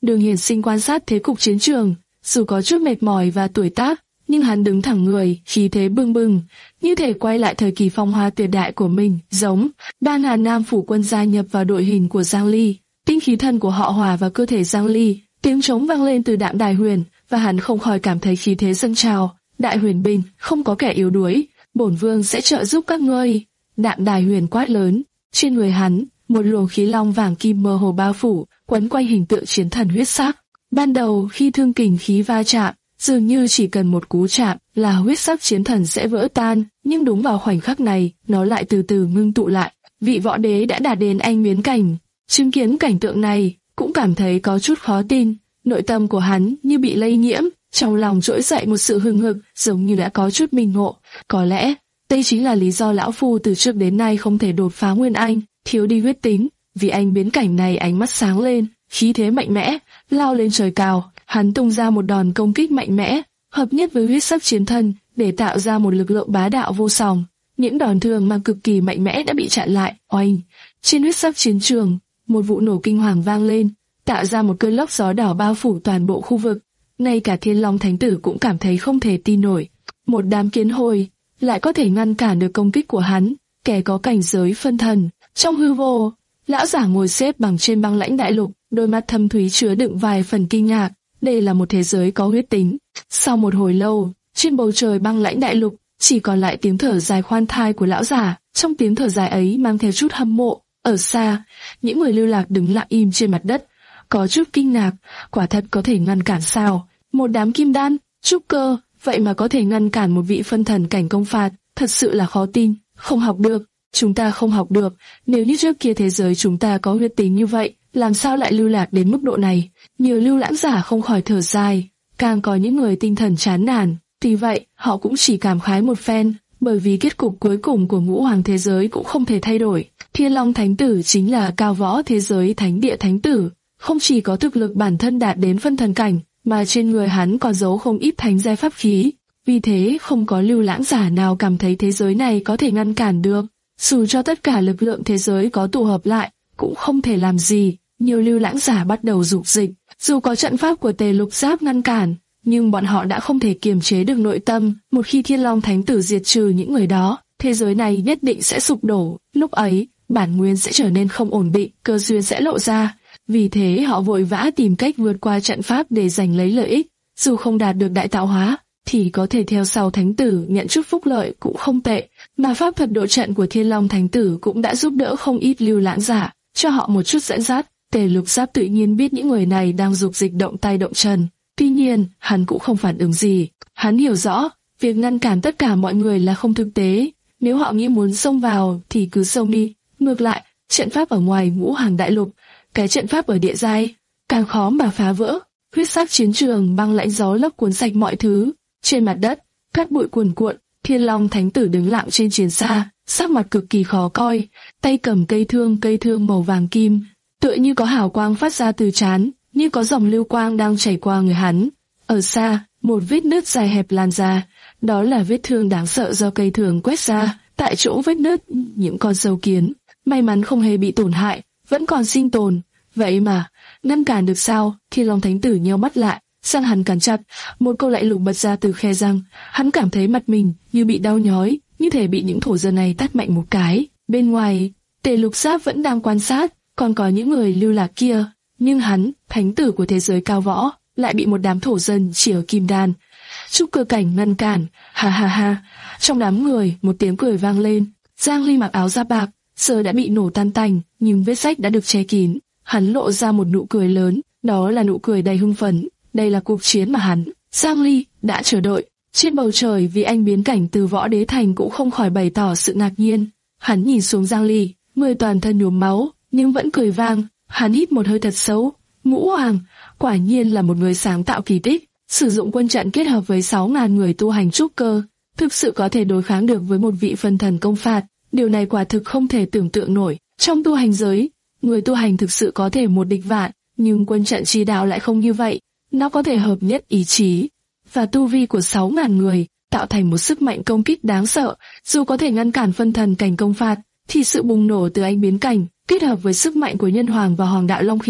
Đường Hiển Sinh quan sát thế cục chiến trường, dù có chút mệt mỏi và tuổi tác, nhưng hắn đứng thẳng người, khí thế bừng bừng, như thể quay lại thời kỳ phong hoa tuyệt đại của mình, giống ban Hà Nam phủ quân gia nhập vào đội hình của Giang Ly. Tinh khí thần của họ hòa vào cơ thể Giang Ly, tiếng trống vang lên từ Đạm Đài Huyền, và hắn không khỏi cảm thấy khí thế dâng trào. Đại Huyền binh, không có kẻ yếu đuối, bổn vương sẽ trợ giúp các ngươi. Đạm Đài Huyền quát lớn, trên người hắn, một luồng khí long vàng kim mơ hồ bao phủ, quấn quanh hình tượng chiến thần huyết sắc. Ban đầu khi thương kình khí va chạm, dường như chỉ cần một cú chạm là huyết sắc chiến thần sẽ vỡ tan, nhưng đúng vào khoảnh khắc này, nó lại từ từ ngưng tụ lại. Vị võ đế đã đạt đến anh miến cảnh, chứng kiến cảnh tượng này, cũng cảm thấy có chút khó tin. Nội tâm của hắn như bị lây nhiễm, trong lòng trỗi dậy một sự hừng hực, giống như đã có chút minh ngộ. Có lẽ, đây chính là lý do lão phu từ trước đến nay không thể đột phá nguyên anh, thiếu đi huyết tính. Vì anh biến cảnh này ánh mắt sáng lên, khí thế mạnh mẽ, lao lên trời cao. Hắn tung ra một đòn công kích mạnh mẽ, hợp nhất với huyết sắc chiến thân, để tạo ra một lực lượng bá đạo vô song. Những đòn thường mà cực kỳ mạnh mẽ đã bị chặn lại. Oanh! Trên huyết sắc chiến trường, một vụ nổ kinh hoàng vang lên, tạo ra một cơn lốc gió đỏ bao phủ toàn bộ khu vực. Ngay cả Thiên Long Thánh Tử cũng cảm thấy không thể tin nổi. Một đám kiến hồi lại có thể ngăn cản được công kích của hắn, kẻ có cảnh giới phân thần. Trong hư vô, lão giả ngồi xếp bằng trên băng lãnh đại lục, đôi mắt thâm thúy chứa đựng vài phần kinh ngạc. Đây là một thế giới có huyết tính. Sau một hồi lâu, trên bầu trời băng lãnh đại lục, chỉ còn lại tiếng thở dài khoan thai của lão giả. Trong tiếng thở dài ấy mang theo chút hâm mộ. Ở xa, những người lưu lạc đứng lặng im trên mặt đất, có chút kinh ngạc. Quả thật có thể ngăn cản sao? Một đám kim đan, trúc cơ, vậy mà có thể ngăn cản một vị phân thần cảnh công phạt, thật sự là khó tin. Không học được, chúng ta không học được. Nếu như trước kia thế giới chúng ta có huyết tính như vậy, làm sao lại lưu lạc đến mức độ này? Nhiều lưu lãng giả không khỏi thở dài, càng có những người tinh thần chán nản. Tuy vậy, họ cũng chỉ cảm khái một phen, bởi vì kết cục cuối cùng của ngũ hoàng thế giới cũng không thể thay đổi. Thiên Long Thánh Tử chính là cao võ thế giới thánh địa thánh tử, không chỉ có thực lực bản thân đạt đến phân thần cảnh, mà trên người hắn còn giấu không ít thánh giai pháp khí. Vì thế không có lưu lãng giả nào cảm thấy thế giới này có thể ngăn cản được. Dù cho tất cả lực lượng thế giới có tụ hợp lại, cũng không thể làm gì. Nhiều lưu lãng giả bắt đầu dục dịch. Dù có trận pháp của Tề Lục Giáp ngăn cản, nhưng bọn họ đã không thể kiềm chế được nội tâm. Một khi Thiên Long Thánh Tử diệt trừ những người đó, thế giới này nhất định sẽ sụp đổ. Lúc ấy, bản nguyên sẽ trở nên không ổn định, cơ duyên sẽ lộ ra. Vì thế họ vội vã tìm cách vượt qua trận pháp để giành lấy lợi ích. Dù không đạt được đại tạo hóa, thì có thể theo sau Thánh Tử nhận chút phúc lợi cũng không tệ. Mà pháp thuật độ trận của Thiên Long Thánh Tử cũng đã giúp đỡ không ít lưu lãng giả, cho họ một chút dẫn dắt. Tề Lục Giáp tự nhiên biết những người này đang dục dịch động tay động chân. Tuy nhiên, hắn cũng không phản ứng gì. Hắn hiểu rõ, việc ngăn cản tất cả mọi người là không thực tế. Nếu họ nghĩ muốn xông vào thì cứ xông đi. Ngược lại, trận pháp ở ngoài ngũ hàng đại lục, cái trận pháp ở địa giai, càng khó mà phá vỡ. Huyết sắc chiến trường băng lãnh gió lốc cuốn sạch mọi thứ. Trên mặt đất, cát bụi cuồn cuộn. Thiên Long Thánh Tử đứng lặng trên chiến xa, sắc mặt cực kỳ khó coi, tay cầm cây thương cây thương màu vàng kim, tựa như có hào quang phát ra từ trán, như có dòng lưu quang đang chảy qua người hắn. Ở xa, một vết nứt dài hẹp lan ra, đó là vết thương đáng sợ do cây thương quét ra. Tại chỗ vết nứt, những con sâu kiến, may mắn không hề bị tổn hại, vẫn còn sinh tồn. Vậy mà, ngăn cản được sao? Thiên Long Thánh Tử nheo mắt lại, răng hắn cắn chặt, một câu lạnh lùng bật ra từ khe răng. Hắn cảm thấy mặt mình như bị đau nhói, như thể bị những thổ dân này tát mạnh một cái. Bên ngoài, Tề Lục Giáp vẫn đang quan sát, còn có những người lưu lạc kia, nhưng hắn, thánh tử của thế giới cao võ, lại bị một đám thổ dân chỉ ở kim đan, trúc cơ cảnh ngăn cản. Ha ha ha! Trong đám người, một tiếng cười vang lên. Giang Ly mặc áo da bạc, giờ đã bị nổ tan tành, nhưng vết rách đã được che kín. Hắn lộ ra một nụ cười lớn, đó là nụ cười đầy hưng phấn. Đây là cuộc chiến mà hắn, Giang Ly, đã chờ đợi. Trên bầu trời, vì anh biến cảnh từ võ đế thành cũng không khỏi bày tỏ sự ngạc nhiên. Hắn nhìn xuống Giang Ly, người toàn thân nhuốm máu, nhưng vẫn cười vang. Hắn hít một hơi thật sâu. Ngũ Hoàng, quả nhiên là một người sáng tạo kỳ tích. Sử dụng quân trận kết hợp với sáu ngàn người tu hành trúc cơ, thực sự có thể đối kháng được với một vị phân thần công phạt. Điều này quả thực không thể tưởng tượng nổi. Trong tu hành giới, người tu hành thực sự có thể một địch vạn, nhưng quân trận chi đạo lại không như vậy. Nó có thể hợp nhất ý chí và tu vi của sáu ngàn người, tạo thành một sức mạnh công kích đáng sợ. Dù có thể ngăn cản phân thần cảnh công phạt, thì sự bùng nổ từ anh biến cảnh kết hợp với sức mạnh của nhân hoàng và hoàng đạo long khí cũng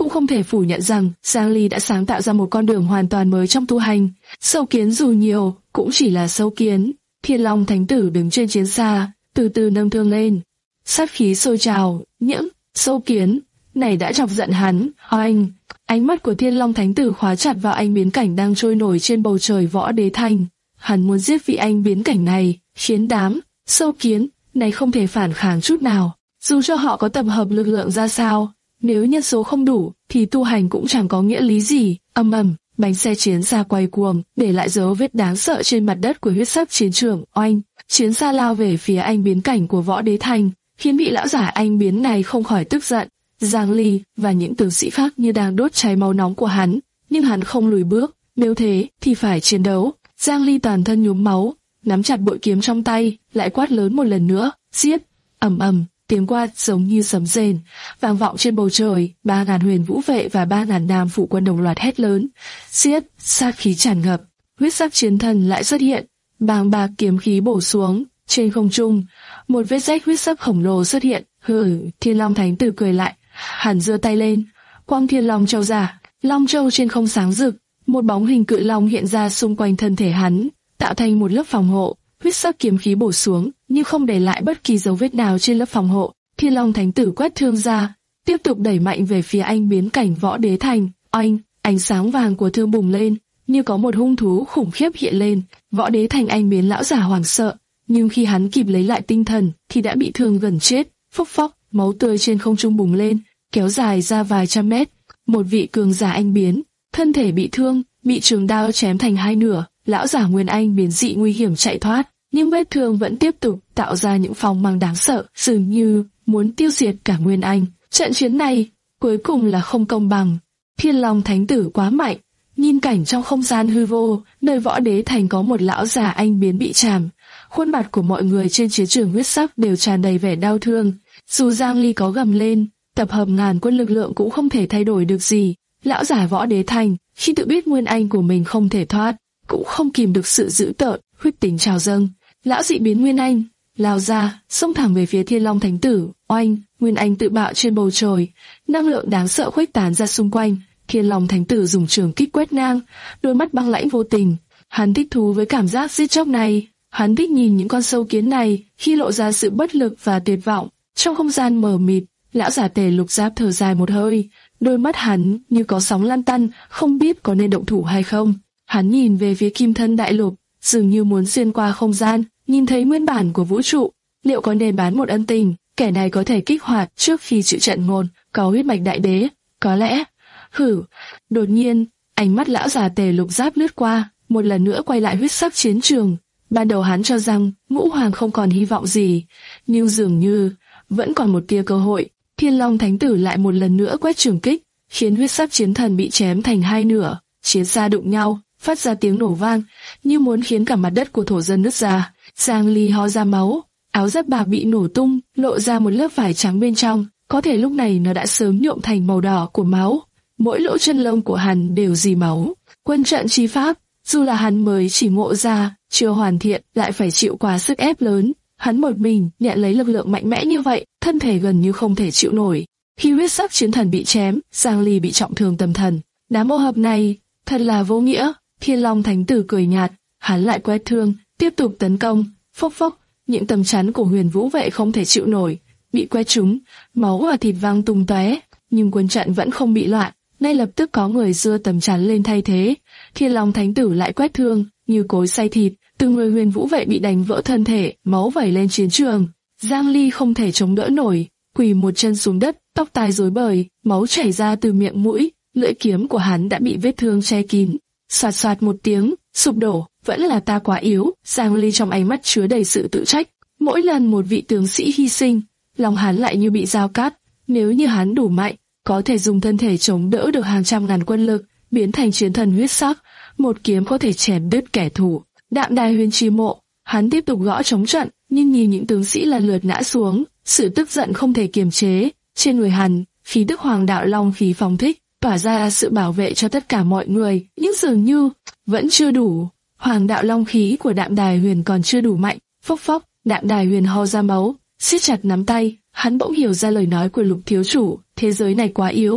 cũng không thể phủ nhận rằng Giang Ly đã sáng tạo ra một con đường hoàn toàn mới trong tu hành. Sâu kiến dù nhiều, cũng chỉ là sâu kiến. Thiên Long Thánh Tử đứng trên chiến xa, từ từ nâng thương lên. Sát khí sôi trào, những sâu kiến này đã chọc giận hắn. Oanh! Ánh mắt của Thiên Long Thánh Tử khóa chặt vào anh biến cảnh đang trôi nổi trên bầu trời Võ Đế Thành. Hắn muốn giết vị anh biến cảnh này, khiến đám sâu kiến này không thể phản kháng chút nào. Dù cho họ có tập hợp lực lượng ra sao, nếu nhân số không đủ, thì tu hành cũng chẳng có nghĩa lý gì. Âm ầm, bánh xe chiến xa quay cuồng, để lại dấu vết đáng sợ trên mặt đất của huyết sắc chiến trường. Oanh! Chiến xa lao về phía anh biến cảnh của Võ Đế Thành, khiến vị lão giả anh biến này không khỏi tức giận. Giang Ly và những tướng sĩ khác như đang đốt cháy máu nóng của hắn, nhưng hắn không lùi bước. Nếu thế, thì phải chiến đấu. Giang Ly toàn thân nhuốm máu, nắm chặt bội kiếm trong tay, lại quát lớn một lần nữa. Giết! Ầm ầm, tiếng quát giống như sấm rền vang vọng trên bầu trời. Ba ngàn huyền vũ vệ và ba ngàn nam phụ quân đồng loạt hét lớn. Giết! Sát khí tràn ngập, huyết sắc chiến thần lại xuất hiện, bàng bạc kiếm khí bổ xuống. Trên không trung, một vết rách huyết sắc khổng lồ xuất hiện. Hừ, Thiên Long Thánh Tử cười lại, hắn giơ tay lên, quang Thiên Long Châu ra. Long Châu trên không sáng rực, một bóng hình cự long hiện ra xung quanh thân thể hắn, tạo thành một lớp phòng hộ. Huyết sắc kiếm khí bổ xuống, nhưng không để lại bất kỳ dấu vết nào trên lớp phòng hộ. Thiên Long Thánh Tử quét thương ra, tiếp tục đẩy mạnh về phía anh biến cảnh Võ Đế Thành. Oanh! Ánh sáng vàng của thương bùng lên, như có một hung thú khủng khiếp hiện lên. Võ Đế Thành anh biến lão giả hoảng sợ, nhưng khi hắn kịp lấy lại tinh thần, thì đã bị thương gần chết. Phốc phốc, máu tươi trên không trung bùng lên, kéo dài ra vài trăm mét. Một vị cường giả anh biến, thân thể bị thương, bị trường đao chém thành hai nửa. Lão giả Nguyên Anh biến dị nguy hiểm chạy thoát, nhưng vết thương vẫn tiếp tục tạo ra những phong mang đáng sợ, dường như muốn tiêu diệt cả Nguyên Anh. Trận chiến này cuối cùng là không công bằng. Thiên Long Thánh Tử quá mạnh. Nhìn cảnh trong không gian hư vô, nơi Võ Đế Thành có một lão già anh biến bị chạm. Khuôn mặt của mọi người trên chiến trường huyết sắc đều tràn đầy vẻ đau thương. Dù Giang Ly có gầm lên, tập hợp ngàn quân lực lượng cũng không thể thay đổi được gì. Lão giả Võ Đế Thành, khi tự biết Nguyên Anh của mình không thể thoát, cũng không kìm được sự dữ tợn, huyết tính trào dâng. Lão dị biến Nguyên Anh lao ra, xông thẳng về phía Thiên Long Thánh Tử. Oanh! Nguyên Anh tự bạo trên bầu trời, năng lượng đáng sợ khuếch tán ra xung quanh. Thiên Long Thánh Tử dùng trường kích quét ngang, đôi mắt băng lãnh vô tình. Hắn thích thú với cảm giác giết chóc này. Hắn thích nhìn những con sâu kiến này khi lộ ra sự bất lực và tuyệt vọng. Trong không gian mờ mịt, lão giả Tề Lục Giáp thở dài một hơi, đôi mắt hắn như có sóng lan tăn, không biết có nên động thủ hay không. Hắn nhìn về phía Kim Thân Đại Lục, dường như muốn xuyên qua không gian, nhìn thấy nguyên bản của vũ trụ. Liệu có nên bán một ân tình, kẻ này có thể kích hoạt trước khi chịu trận ngôn, có huyết mạch đại đế? Có lẽ. Hử! Đột nhiên, ánh mắt lão già Tề Lục Giáp lướt qua, một lần nữa quay lại huyết sắc chiến trường. Ban đầu hắn cho rằng Ngũ Hoàng không còn hy vọng gì, nhưng dường như vẫn còn một tia cơ hội. Thiên Long Thánh Tử lại một lần nữa quét trường kích, khiến huyết sắc chiến thần bị chém thành hai nửa. Chiến xa đụng nhau, phát ra tiếng nổ vang, như muốn khiến cả mặt đất của thổ dân nứt ra. Giang Ly ho ra máu, áo giáp bạc bị nổ tung, lộ ra một lớp vải trắng bên trong. Có thể lúc này nó đã sớm nhuộm thành màu đỏ của máu. Mỗi lỗ chân lông của hắn đều dì máu. Quân trận chi pháp, dù là hắn mới chỉ ngộ ra, chưa hoàn thiện, lại phải chịu quá sức ép lớn. Hắn một mình nhận lấy lực lượng mạnh mẽ như vậy, thân thể gần như không thể chịu nổi. Khi huyết sắc chiến thần bị chém, Giang Ly bị trọng thương tâm thần. Đám ô hợp này thật là vô nghĩa. Thiên Long Thánh Tử cười nhạt, hắn lại quét thương, tiếp tục tấn công. Phốc phốc, những tấm chắn của Huyền Vũ vệ không thể chịu nổi, bị quét trúng, máu và thịt văng tung tóe. Nhưng quân trận vẫn không bị loạn, ngay lập tức có người giơ tấm chắn lên thay thế. Thiên Long Thánh Tử lại quét thương, như cối xay thịt. Từng người Huyền Vũ vệ bị đánh vỡ thân thể, máu vẩy lên chiến trường. Giang Ly không thể chống đỡ nổi, quỳ một chân xuống đất, tóc tai rối bời, máu chảy ra từ miệng mũi, lưỡi kiếm của hắn đã bị vết thương che kín. Xoạt xoạt một tiếng, sụp đổ. Vẫn là ta quá yếu. Giang Ly trong ánh mắt chứa đầy sự tự trách. Mỗi lần một vị tướng sĩ hy sinh, lòng hắn lại như bị dao cắt. Nếu như hắn đủ mạnh, có thể dùng thân thể chống đỡ được hàng trăm ngàn quân lực, biến thành chiến thần huyết sắc, một kiếm có thể chém đứt kẻ thù. Đạm Đài Huyền Trì Mộ, hắn tiếp tục gõ trống trận, nhưng nhìn những tướng sĩ lần lượt ngã xuống, sự tức giận không thể kiềm chế. Trên người hắn, khí tức Hoàng Đạo Long khí phóng thích, tỏa ra sự bảo vệ cho tất cả mọi người, nhưng dường như vẫn chưa đủ. Hoàng Đạo Long khí của Đạm Đài Huyền còn chưa đủ mạnh. Phốc phốc, Đạm Đài Huyền ho ra máu, siết chặt nắm tay. Hắn bỗng hiểu ra lời nói của Lục thiếu chủ, thế giới này quá yếu,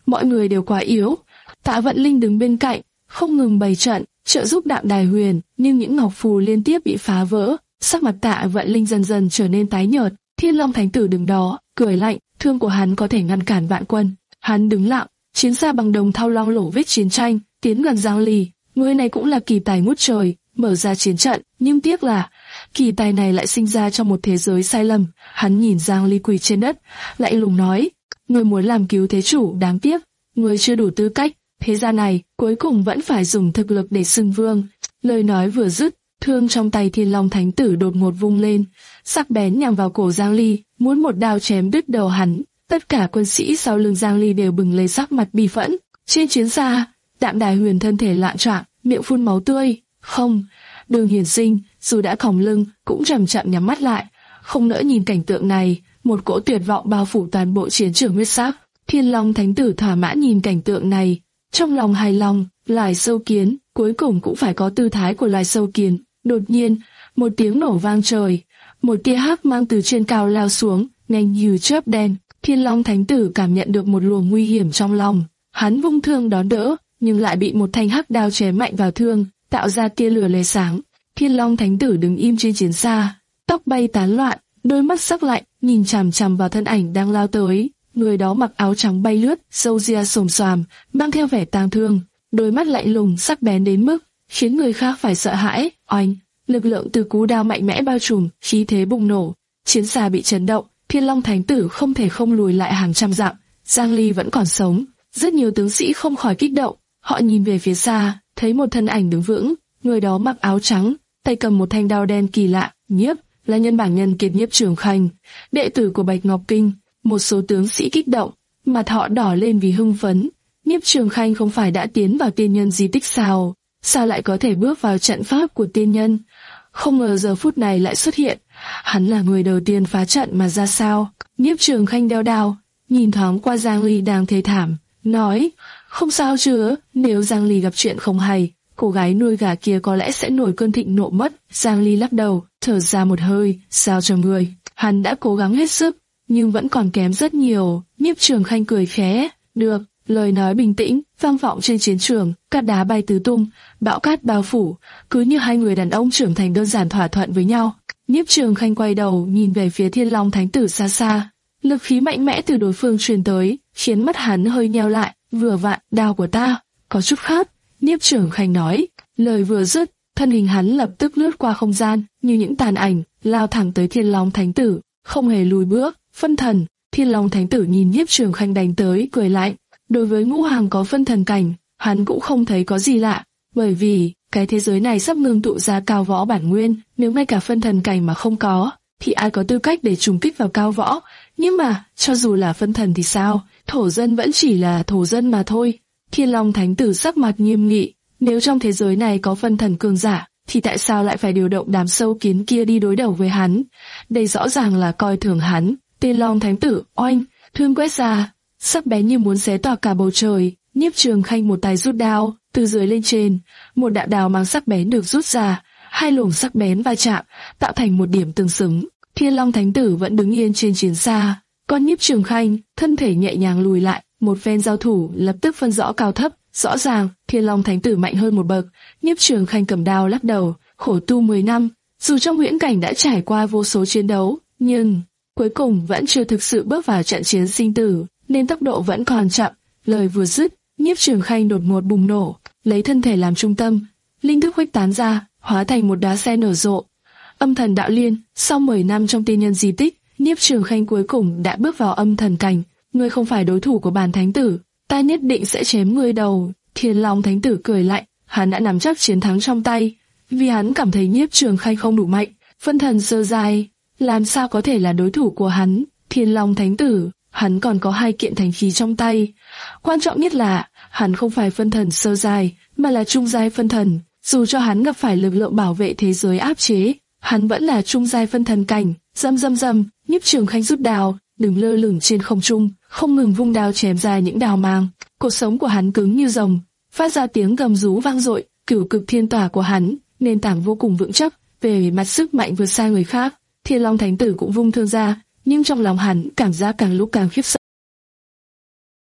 mọi người đều quá yếu. Tạ Vận Linh đứng bên cạnh, không ngừng bày trận, trợ giúp Đạm Đài Huyền, nhưng những ngọc phù liên tiếp bị phá vỡ, sắc mặt Tạ Vận Linh dần dần trở nên tái nhợt. Thiên Long Thánh Tử đứng đó, cười lạnh, thương của hắn có thể ngăn cản vạn quân. Hắn đứng lặng, chiến xa bằng đồng thau long lổ vết chiến tranh, tiến gần Giang Ly. Người này cũng là kỳ tài ngút trời, mở ra chiến trận, nhưng tiếc là kỳ tài này lại sinh ra trong một thế giới sai lầm. Hắn nhìn Giang Ly quỳ trên đất, lạnh lùng nói: "Ngươi muốn làm cứu thế chủ, đáng tiếc, ngươi chưa đủ tư cách. Thế gian này cuối cùng vẫn phải dùng thực lực để xưng vương." Lời nói vừa dứt, thương trong tay Thiên Long Thánh Tử đột ngột vung lên, sắc bén nhằm vào cổ Giang Ly, muốn một đao chém đứt đầu hắn. Tất cả quân sĩ sau lưng Giang Ly đều bừng lên sắc mặt bi phẫn. Trên chiến xa, Đạm Đài Huyền thân thể loạn choạng, miệng phun máu tươi. Không, Đường Hiển Sinh dù đã còng lưng cũng chậm chậm nhắm mắt lại, không nỡ nhìn cảnh tượng này. Một cỗ tuyệt vọng bao phủ toàn bộ chiến trường huyết sắc. Thiên Long Thánh Tử thỏa mãn nhìn cảnh tượng này, trong lòng hài lòng. Loài sâu kiến cuối cùng cũng phải có tư thái của loài sâu kiến. Đột nhiên, một tiếng nổ vang trời, một tia hắc mang từ trên cao lao xuống, nhanh như chớp đen. Thiên Long Thánh Tử cảm nhận được một luồng nguy hiểm trong lòng, hắn vung thương đón đỡ, nhưng lại bị một thanh hắc đao chém mạnh vào thương, tạo ra tia lửa lóe sáng. Thiên Long Thánh Tử đứng im trên chiến xa, tóc bay tán loạn, đôi mắt sắc lạnh, nhìn chằm chằm vào thân ảnh đang lao tới. Người đó mặc áo trắng bay lướt, râu ria xồm xoàm, mang theo vẻ tang thương, đôi mắt lạnh lùng sắc bén đến mức khiến người khác phải sợ hãi. Oanh, lực lượng từ cú đao mạnh mẽ bao trùm, khí thế bùng nổ, chiến xa bị chấn động. Thiên Long Thánh Tử không thể không lùi lại hàng trăm dặm. Giang Ly vẫn còn sống, rất nhiều tướng sĩ không khỏi kích động. Họ nhìn về phía xa, thấy một thân ảnh đứng vững, người đó mặc áo trắng, tay cầm một thanh đao đen kỳ lạ. Nhiếp là nhân bản nhân kiệt Nhiếp Trường Khanh, đệ tử của Bạch Ngọc Kinh. Một số tướng sĩ kích động, mặt họ đỏ lên vì hưng phấn. Nhiếp Trường Khanh không phải đã tiến vào tiên nhân di tích sao? Sao lại có thể bước vào trận pháp của tiên nhân? Không ngờ giờ phút này lại xuất hiện. Hắn là người đầu tiên phá trận mà ra sao? Nhiếp Trường Khanh đeo đao, nhìn thoáng qua Giang Ly đang thê thảm, nói: "Không sao chứ? Nếu Giang Ly gặp chuyện không hay, cô gái nuôi gà kia có lẽ sẽ nổi cơn thịnh nộ mất." Giang Ly lắc đầu, thở ra một hơi, sao cho người. Hắn đã cố gắng hết sức, nhưng vẫn còn kém rất nhiều. Nhiếp Trường Khanh cười khẽ, được. Lời nói bình tĩnh vang vọng trên chiến trường, cát đá bay tứ tung, bão cát bao phủ, cứ như hai người đàn ông trưởng thành đơn giản thỏa thuận với nhau. Nhiếp Trường Khanh quay đầu nhìn về phía Thiên Long Thánh Tử xa xa, lực khí mạnh mẽ từ đối phương truyền tới, khiến mắt hắn hơi nheo lại. Vừa vặn, đao của ta có chút khác, Nhiếp Trường Khanh nói. Lời vừa dứt, thân hình hắn lập tức lướt qua không gian, như những tàn ảnh, lao thẳng tới Thiên Long Thánh Tử, không hề lùi bước. Phân thần. Thiên Long Thánh Tử nhìn Nhiếp Trường Khanh đánh tới, cười lạnh. Đối với ngũ hoàng có phân thần cảnh, hắn cũng không thấy có gì lạ, bởi vì cái thế giới này sắp ngưng tụ ra cao võ bản nguyên. Nếu ngay cả phân thần cảnh mà không có, thì ai có tư cách để trùng kích vào cao võ? Nhưng mà cho dù là phân thần thì sao? Thổ dân vẫn chỉ là thổ dân mà thôi. Thiên Long Thánh Tử sắc mặt nghiêm nghị. Nếu trong thế giới này có phân thần cường giả, thì tại sao lại phải điều động đám sâu kiến kia đi đối đầu với hắn? Đây rõ ràng là coi thường hắn. Thiên Long Thánh Tử oanh, thương quét ra, sắc bén như muốn xé toạc cả bầu trời. Nhiếp Trường Khanh một tay rút đao, từ dưới lên trên, một đạo đao mang sắc bén được rút ra, hai luồng sắc bén va chạm, tạo thành một điểm tương xứng. Thiên Long Thánh Tử vẫn đứng yên trên chiến xa, còn Nhiếp Trường Khanh thân thể nhẹ nhàng lùi lại. Một phen giao thủ lập tức phân rõ cao thấp. Rõ ràng Thiên Long Thánh Tử mạnh hơn một bậc. Nhiếp Trường Khanh cầm đao lắc đầu, khổ tu mười năm, dù trong huyễn cảnh đã trải qua vô số chiến đấu, nhưng cuối cùng vẫn chưa thực sự bước vào trận chiến sinh tử, nên tốc độ vẫn còn chậm. Lời vừa dứt, Nhiếp Trường Khanh đột ngột bùng nổ, lấy thân thể làm trung tâm, linh thức khuếch tán ra, hóa thành một đóa sen nở rộ. Âm thần đạo liên. Sau mười năm trong tiên nhân di tích, Nhiếp Trường Khanh cuối cùng đã bước vào âm thần cảnh. Ngươi không phải đối thủ của bản thánh tử, ta nhất định sẽ chém ngươi đầu. Thiên Long Thánh Tử cười lạnh, hắn đã nắm chắc chiến thắng trong tay, vì hắn cảm thấy Nhiếp Trường Khanh không đủ mạnh, phân thần sơ giai, làm sao có thể là đối thủ của hắn. Thiên Long Thánh Tử, hắn còn có hai kiện thánh khí trong tay, quan trọng nhất là hắn không phải phân thần sơ giai, mà là trung giai phân thần. Dù cho hắn gặp phải lực lượng bảo vệ thế giới áp chế, hắn vẫn là trung giai phân thần cảnh. Rầm rầm rầm, Nhiếp Trường Khanh rút đao, đứng lơ lửng trên không trung, không ngừng vung đao chém ra những đao mang. Cột sống của hắn cứng như rồng, phát ra tiếng gầm rú vang dội. Cửu cực thiên tỏa của hắn, nền tảng vô cùng vững chắc, về mặt sức mạnh vượt xa người khác. Thiên Long Thánh Tử cũng vung thương ra, nhưng trong lòng hắn cảm giác càng lúc càng khiếp sợ.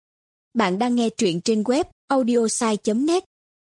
Bạn đang nghe truyện trên web audiosai chấm net.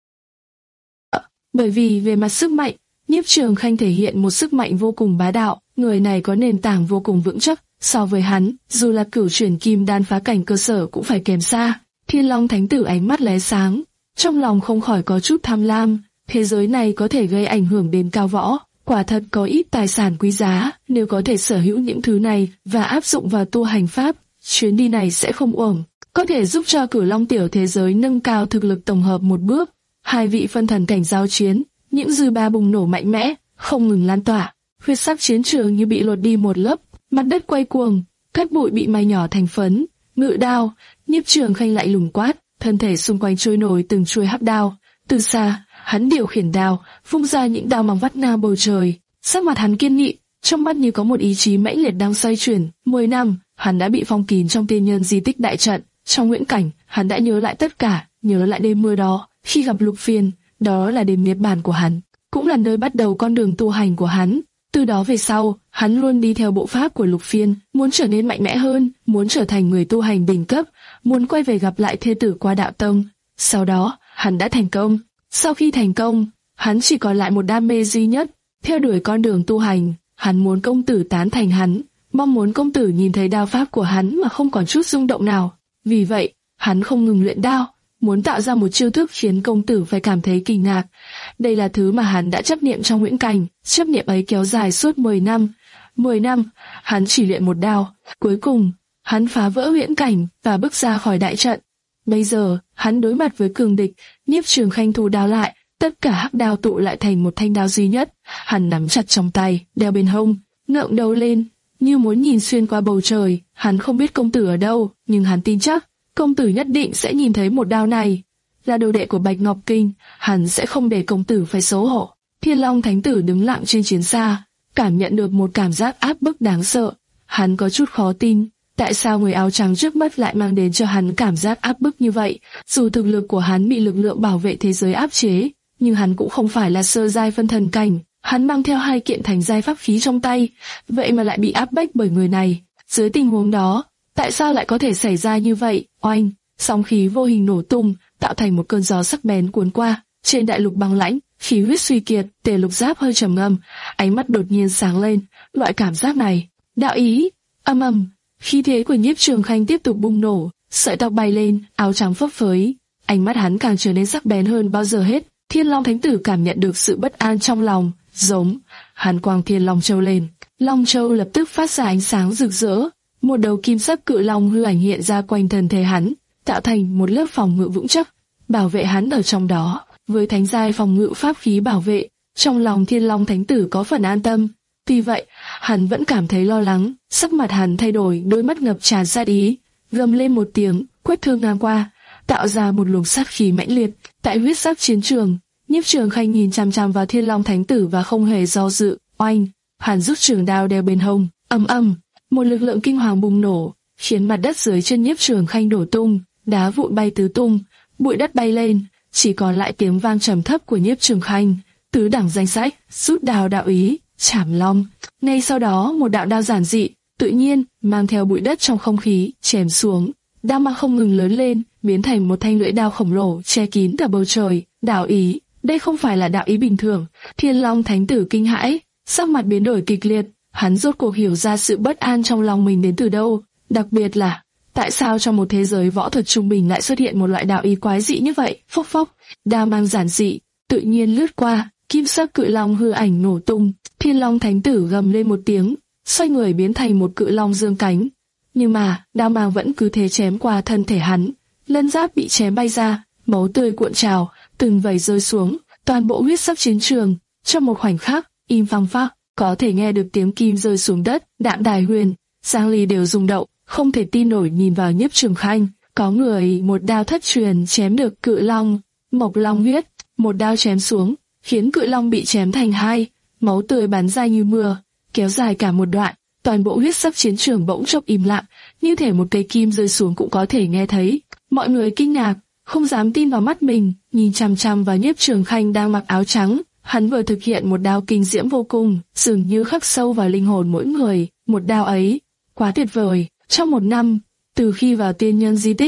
Bởi vì về mặt sức mạnh, Nhiếp Trường Khanh thể hiện một sức mạnh vô cùng bá đạo, người này có nền tảng vô cùng vững chắc, so với hắn, dù là cửu chuyển kim đan phá cảnh cơ sở cũng phải kém xa. Thiên Long Thánh Tử ánh mắt lóe sáng, trong lòng không khỏi có chút tham lam, thế giới này có thể gây ảnh hưởng đến cao võ, quả thật có ít tài sản quý giá, nếu có thể sở hữu những thứ này và áp dụng vào tu hành pháp, chuyến đi này sẽ không uổng, có thể giúp cho Cửu Long tiểu thế giới nâng cao thực lực tổng hợp một bước. Hai vị phân thần cảnh giao chiến, những dư ba bùng nổ mạnh mẽ, không ngừng lan tỏa, huyết sắc chiến trường như bị lột đi một lớp, mặt đất quay cuồng, cát bụi bị may nhỏ thành phấn. Ngự đao, Nhiếp Trường Khanh lại lùng quát, thân thể xung quanh trôi nổi từng chuôi hắc đao. Từ xa, hắn điều khiển đao, vung ra những đao mỏng vắt ngang bầu trời. Sắc mặt hắn kiên nghị, trong mắt như có một ý chí mãnh liệt đang xoay chuyển. Mười năm, hắn đã bị phong kín trong tiên nhân di tích đại trận. Trong huyễn cảnh, hắn đã nhớ lại tất cả, nhớ lại đêm mưa đó, khi gặp Lục Phiên, đó là đêm niết bàn của hắn, cũng là nơi bắt đầu con đường tu hành của hắn. Từ đó về sau, hắn luôn đi theo bộ pháp của Lục Phiên, muốn trở nên mạnh mẽ hơn, muốn trở thành người tu hành đỉnh cấp, muốn quay về gặp lại thê tử qua đạo tông. Sau đó, hắn đã thành công. Sau khi thành công, hắn chỉ còn lại một đam mê duy nhất, theo đuổi con đường tu hành. Hắn muốn công tử tán thành hắn, mong muốn công tử nhìn thấy đao pháp của hắn mà không còn chút rung động nào. Vì vậy, hắn không ngừng luyện đao, muốn tạo ra một chiêu thức khiến công tử phải cảm thấy kinh ngạc. Đây là thứ mà hắn đã chấp niệm trong huyễn cảnh, chấp niệm ấy kéo dài suốt mười năm. mười năm, hắn chỉ luyện một đao. Cuối cùng, hắn phá vỡ huyễn cảnh và bước ra khỏi đại trận. Bây giờ, hắn đối mặt với cường địch, Nhiếp Trường Khanh thu đao lại, tất cả hắc đao tụ lại thành một thanh đao duy nhất. Hắn nắm chặt trong tay, đeo bên hông, ngẩng đầu lên, như muốn nhìn xuyên qua bầu trời. Hắn không biết công tử ở đâu, nhưng hắn tin chắc công tử nhất định sẽ nhìn thấy một đao này. Là đồ đệ của Bạch Ngọc Kinh, hắn sẽ không để công tử phải xấu hổ. Thiên Long Thánh Tử đứng lặng trên chiến xa, cảm nhận được một cảm giác áp bức đáng sợ. Hắn có chút khó tin, tại sao người áo trắng trước mắt lại mang đến cho hắn cảm giác áp bức như vậy? Dù thực lực của hắn bị lực lượng bảo vệ thế giới áp chế, nhưng hắn cũng không phải là sơ giai phân thần cảnh. Hắn mang theo hai kiện thành giai pháp khí trong tay, vậy mà lại bị áp bách bởi người này. Dưới tình huống đó, tại sao lại có thể xảy ra như vậy? Oanh, sóng khí vô hình nổ tung, tạo thành một cơn gió sắc bén cuốn qua. Trên đại lục băng lãnh, khí huyết suy kiệt, Tề Lục Giáp hơi trầm ngâm, ánh mắt đột nhiên sáng lên. Loại cảm giác này, đạo ý, âm ầm. Khí thế của Nhiếp Trường Khanh tiếp tục bùng nổ, sợi tóc bay lên, áo trắng phấp phới, ánh mắt hắn càng trở nên sắc bén hơn bao giờ hết. Thiên Long Thánh Tử cảm nhận được sự bất an trong lòng, giống, hắn quang Thiên Long Châu lên, Long Châu lập tức phát ra ánh sáng rực rỡ. Một đầu kim sắc cự long hư ảnh hiện ra quanh thân thể hắn, tạo thành một lớp phòng ngự vững chắc, bảo vệ hắn ở trong đó. Với thánh giai phòng ngự pháp khí bảo vệ, trong lòng Thiên Long Thánh Tử có phần an tâm. Tuy vậy, hắn vẫn cảm thấy lo lắng, sắc mặt hắn thay đổi, đôi mắt ngập tràn sát ý, gầm lên một tiếng, quét thương ngang qua, tạo ra một luồng sát khí mãnh liệt. Tại huyết sắc chiến trường, Nhiếp Trường Khanh nhìn chằm chằm vào Thiên Long Thánh Tử và không hề do dự. Oanh, hắn rút trường đao đeo bên hông, ầm ầm. Một lực lượng kinh hoàng bùng nổ, khiến mặt đất dưới chân Nhiếp Trường Khanh đổ tung, đá vụn bay tứ tung, bụi đất bay lên, chỉ còn lại tiếng vang trầm thấp của Nhiếp Trường Khanh. Tứ đẳng danh sách, rút đao đạo ý, chảm long. Ngay sau đó một đạo đao giản dị, tự nhiên, mang theo bụi đất trong không khí, chém xuống. Đao mang không ngừng lớn lên, biến thành một thanh lưỡi đao khổng lồ, che kín cả bầu trời. Đạo ý, đây không phải là đạo ý bình thường. Thiên Long Thánh Tử kinh hãi, sắc mặt biến đổi kịch liệt. Hắn rốt cuộc hiểu ra sự bất an trong lòng mình đến từ đâu, đặc biệt là tại sao trong một thế giới võ thuật trung bình lại xuất hiện một loại đạo ý quái dị như vậy. Phốc phốc, đao mang giản dị, tự nhiên lướt qua, kim sắc cự long hư ảnh nổ tung. Thiên Long Thánh Tử gầm lên một tiếng, xoay người biến thành một cự long dương cánh. Nhưng mà đao mang vẫn cứ thế chém qua thân thể hắn, lân giáp bị chém bay ra, máu tươi cuộn trào, từng vẩy rơi xuống, toàn bộ huyết sắc chiến trường trong một khoảnh khắc im phăng phắc. Có thể nghe được tiếng kim rơi xuống đất, Đạm Đài Huyền, Giang Ly đều rung động, không thể tin nổi nhìn vào Nhiếp Trường Khanh. Có người một đao thất truyền chém được cự long, Mộc Long huyết, một đao chém xuống, khiến cự long bị chém thành hai, máu tươi bắn ra như mưa, kéo dài cả một đoạn. Toàn bộ huyết sắc chiến trường bỗng chốc im lặng, như thể một cây kim rơi xuống cũng có thể nghe thấy. Mọi người kinh ngạc, không dám tin vào mắt mình, nhìn chằm chằm vào Nhiếp Trường Khanh đang mặc áo trắng. Hắn vừa thực hiện một đao kinh diễm vô cùng, dường như khắc sâu vào linh hồn mỗi người. Một đao ấy, quá tuyệt vời. Trong một năm, từ khi vào tiên nhân di tích,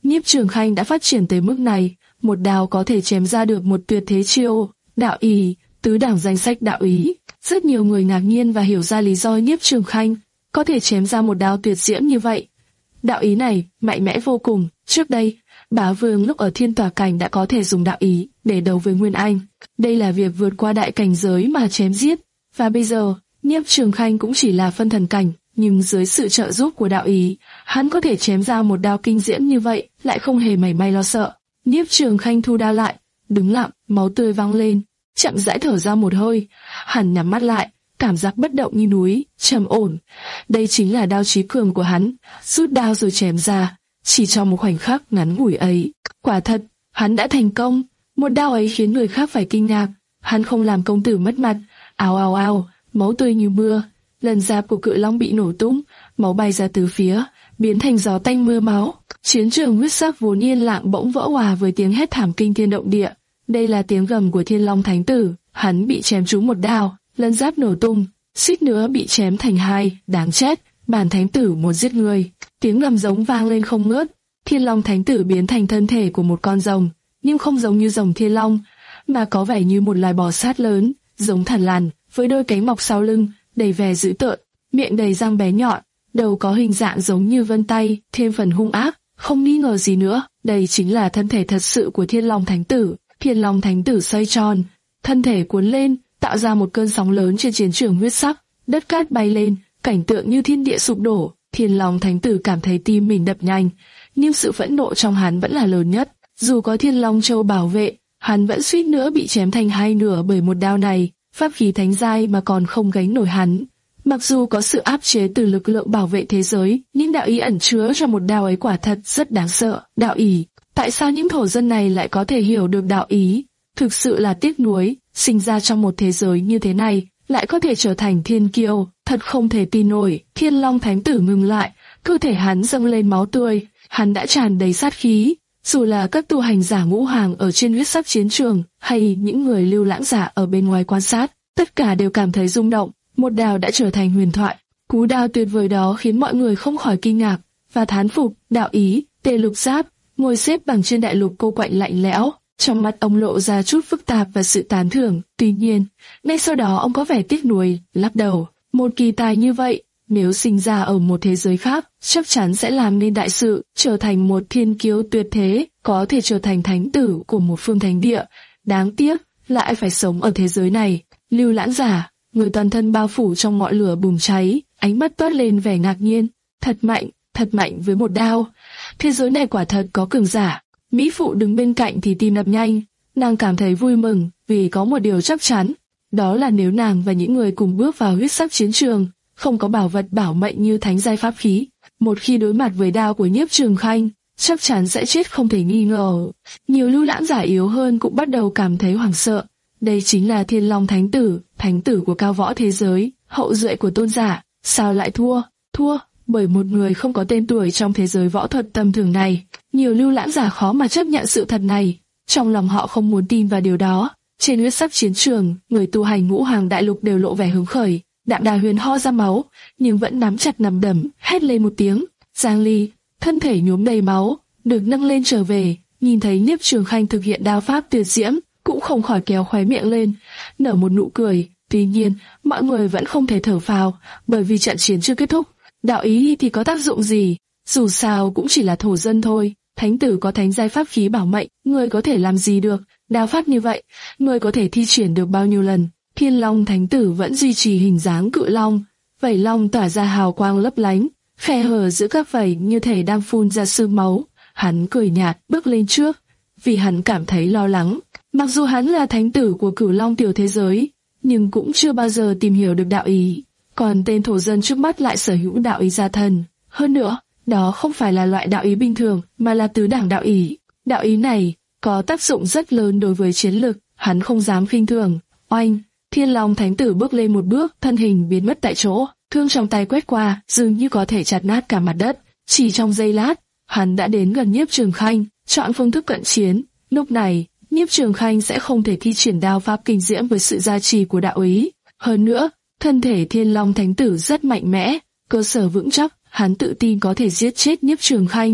Nhiếp Trường Khanh đã phát triển tới mức này, một đao có thể chém ra được một tuyệt thế chiêu. Đạo ý, tứ đẳng danh sách đạo ý. Rất nhiều người ngạc nhiên và hiểu ra lý do Nhiếp Trường Khanh có thể chém ra một đao tuyệt diễm như vậy. Đạo ý này mạnh mẽ vô cùng. Trước đây, Bá Vương lúc ở Thiên Tỏa Cảnh đã có thể dùng đạo ý để đấu với Nguyên Anh. Đây là việc vượt qua đại cảnh giới mà chém giết. Và bây giờ, Nhiếp Trường Khanh cũng chỉ là phân thần cảnh, nhưng dưới sự trợ giúp của đạo ý, hắn có thể chém ra một đao kinh diễm như vậy, lại không hề mảy may lo sợ. Nhiếp Trường Khanh thu đao lại, đứng lặng, máu tươi văng lên, chậm rãi thở ra một hơi, hắn nhắm mắt lại, cảm giác bất động như núi, trầm ổn. Đây chính là đao chí cường của hắn, rút đao rồi chém ra, chỉ trong một khoảnh khắc ngắn ngủi ấy. Quả thật, hắn đã thành công, một đao ấy khiến người khác phải kinh ngạc, hắn không làm công tử mất mặt. Ào ào ào, máu tươi như mưa, lần giáp của cự long bị nổ tung, máu bay ra từ phía, biến thành gió tanh mưa máu. Chiến trường huyết sắc vốn yên lặng bỗng vỡ hòa với tiếng hét thảm kinh thiên động địa. Đây là tiếng gầm của Thiên Long Thánh Tử, hắn bị chém trúng một đao, lân giáp nổ tung, suýt nữa bị chém thành hai, đáng chết, bản Thánh Tử muốn giết người. Tiếng gầm giống vang lên không ngớt, Thiên Long Thánh Tử biến thành thân thể của một con rồng, nhưng không giống như rồng Thiên Long, mà có vẻ như một loài bò sát lớn, giống thằn lằn, với đôi cánh mọc sau lưng, đầy vẻ dữ tợn, miệng đầy răng bé nhọn, đầu có hình dạng giống như vân tay, thêm phần hung ác. Không nghi ngờ gì nữa, đây chính là thân thể thật sự của Thiên Long Thánh Tử. Thiên Long Thánh Tử xoay tròn, thân thể cuốn lên, tạo ra một cơn sóng lớn trên chiến trường huyết sắc, đất cát bay lên, cảnh tượng như thiên địa sụp đổ. Thiên Long Thánh Tử cảm thấy tim mình đập nhanh, nhưng sự phẫn nộ trong hắn vẫn là lớn nhất. Dù có Thiên Long Châu bảo vệ, hắn vẫn suýt nữa bị chém thành hai nửa bởi một đao này. Pháp khí thánh giai mà còn không gánh nổi hắn. Mặc dù có sự áp chế từ lực lượng bảo vệ thế giới, nhưng đạo ý ẩn chứa trong một đao ấy quả thật rất đáng sợ. Đạo ý, tại sao những thổ dân này lại có thể hiểu được đạo ý? Thực sự là tiếc nuối, sinh ra trong một thế giới như thế này, lại có thể trở thành thiên kiêu, thật không thể tin nổi. Thiên Long Thánh Tử ngừng lại, cơ thể hắn dâng lên máu tươi, hắn đã tràn đầy sát khí. Dù là các tu hành giả ngũ hàng ở trên huyết sắc chiến trường, hay những người lưu lãng giả ở bên ngoài quan sát, tất cả đều cảm thấy rung động. Một đao đã trở thành huyền thoại. Cú đao tuyệt vời đó khiến mọi người không khỏi kinh ngạc và thán phục. Đạo ý, Tề Lục Giáp, ngồi xếp bằng trên đại lục cô quạnh lạnh lẽo, trong mắt ông lộ ra chút phức tạp và sự tán thưởng. Tuy nhiên, ngay sau đó ông có vẻ tiếc nuối, lắc đầu. Một kỳ tài như vậy, nếu sinh ra ở một thế giới khác, chắc chắn sẽ làm nên đại sự, trở thành một thiên kiêu tuyệt thế, có thể trở thành thánh tử của một phương thánh địa. Đáng tiếc, lại phải sống ở thế giới này. Lưu lãng giả, người toàn thân bao phủ trong ngọn lửa bùng cháy, ánh mắt toát lên vẻ ngạc nhiên. Thật mạnh, thật mạnh với một đao. Thế giới này quả thật có cường giả. Mỹ phụ đứng bên cạnh thì tim đập nhanh, nàng cảm thấy vui mừng vì có một điều chắc chắn. Đó là nếu nàng và những người cùng bước vào huyết sắc chiến trường, không có bảo vật bảo mệnh như thánh giai pháp khí, một khi đối mặt với đao của Nhiếp Trường Khanh, chắc chắn sẽ chết không thể nghi ngờ. Nhiều lưu lãng giả yếu hơn cũng bắt đầu cảm thấy hoảng sợ. Đây chính là Thiên Long Thánh Tử, thánh tử của cao võ thế giới, hậu duệ của tôn giả. Sao lại thua? Thua bởi một người không có tên tuổi trong thế giới võ thuật tầm thường này. Nhiều lưu lãng giả khó mà chấp nhận sự thật này. Trong lòng họ không muốn tin vào điều đó. Trên huyết sắc chiến trường, người tu hành ngũ hàng đại lục đều lộ vẻ hứng khởi. Đạm Đà Huyền ho ra máu, nhưng vẫn nắm chặt nằm đấm, hét lên một tiếng. Giang Ly, thân thể nhuốm đầy máu, được nâng lên trở về, nhìn thấy Nhiếp Trường Khanh thực hiện đao pháp tuyệt diễm, cũng không khỏi kéo khóe miệng lên, nở một nụ cười. Tuy nhiên, mọi người vẫn không thể thở phào, bởi vì trận chiến chưa kết thúc. Đạo ý thì có tác dụng gì? Dù sao cũng chỉ là thổ dân thôi. Thánh tử có thánh giai pháp khí bảo mệnh, người có thể làm gì được? Đao pháp như vậy, người có thể thi triển được bao nhiêu lần? Thiên Long Thánh Tử vẫn duy trì hình dáng cự long, vảy long tỏa ra hào quang lấp lánh, khe hở giữa các vảy như thể đang phun ra sương máu. Hắn cười nhạt bước lên trước, vì hắn cảm thấy lo lắng. Mặc dù hắn là thánh tử của cửu long tiểu thế giới, nhưng cũng chưa bao giờ tìm hiểu được đạo ý. Còn tên thổ dân trước mắt lại sở hữu đạo ý gia thần. Hơn nữa, đó không phải là loại đạo ý bình thường, mà là tứ đẳng đạo ý. Đạo ý này có tác dụng rất lớn đối với chiến lực, hắn không dám khinh thường. Oanh! Thiên Long Thánh Tử bước lên một bước, thân hình biến mất tại chỗ, thương trong tay quét qua, dường như có thể chặt nát cả mặt đất. Chỉ trong giây lát, hắn đã đến gần Nhiếp Trường Khanh, chọn phương thức cận chiến. Lúc này, Nhiếp Trường Khanh sẽ không thể thi triển đao pháp kinh diễm với sự gia trì của đạo ý. Hơn nữa, thân thể Thiên Long Thánh Tử rất mạnh mẽ, cơ sở vững chắc, hắn tự tin có thể giết chết Nhiếp Trường Khanh.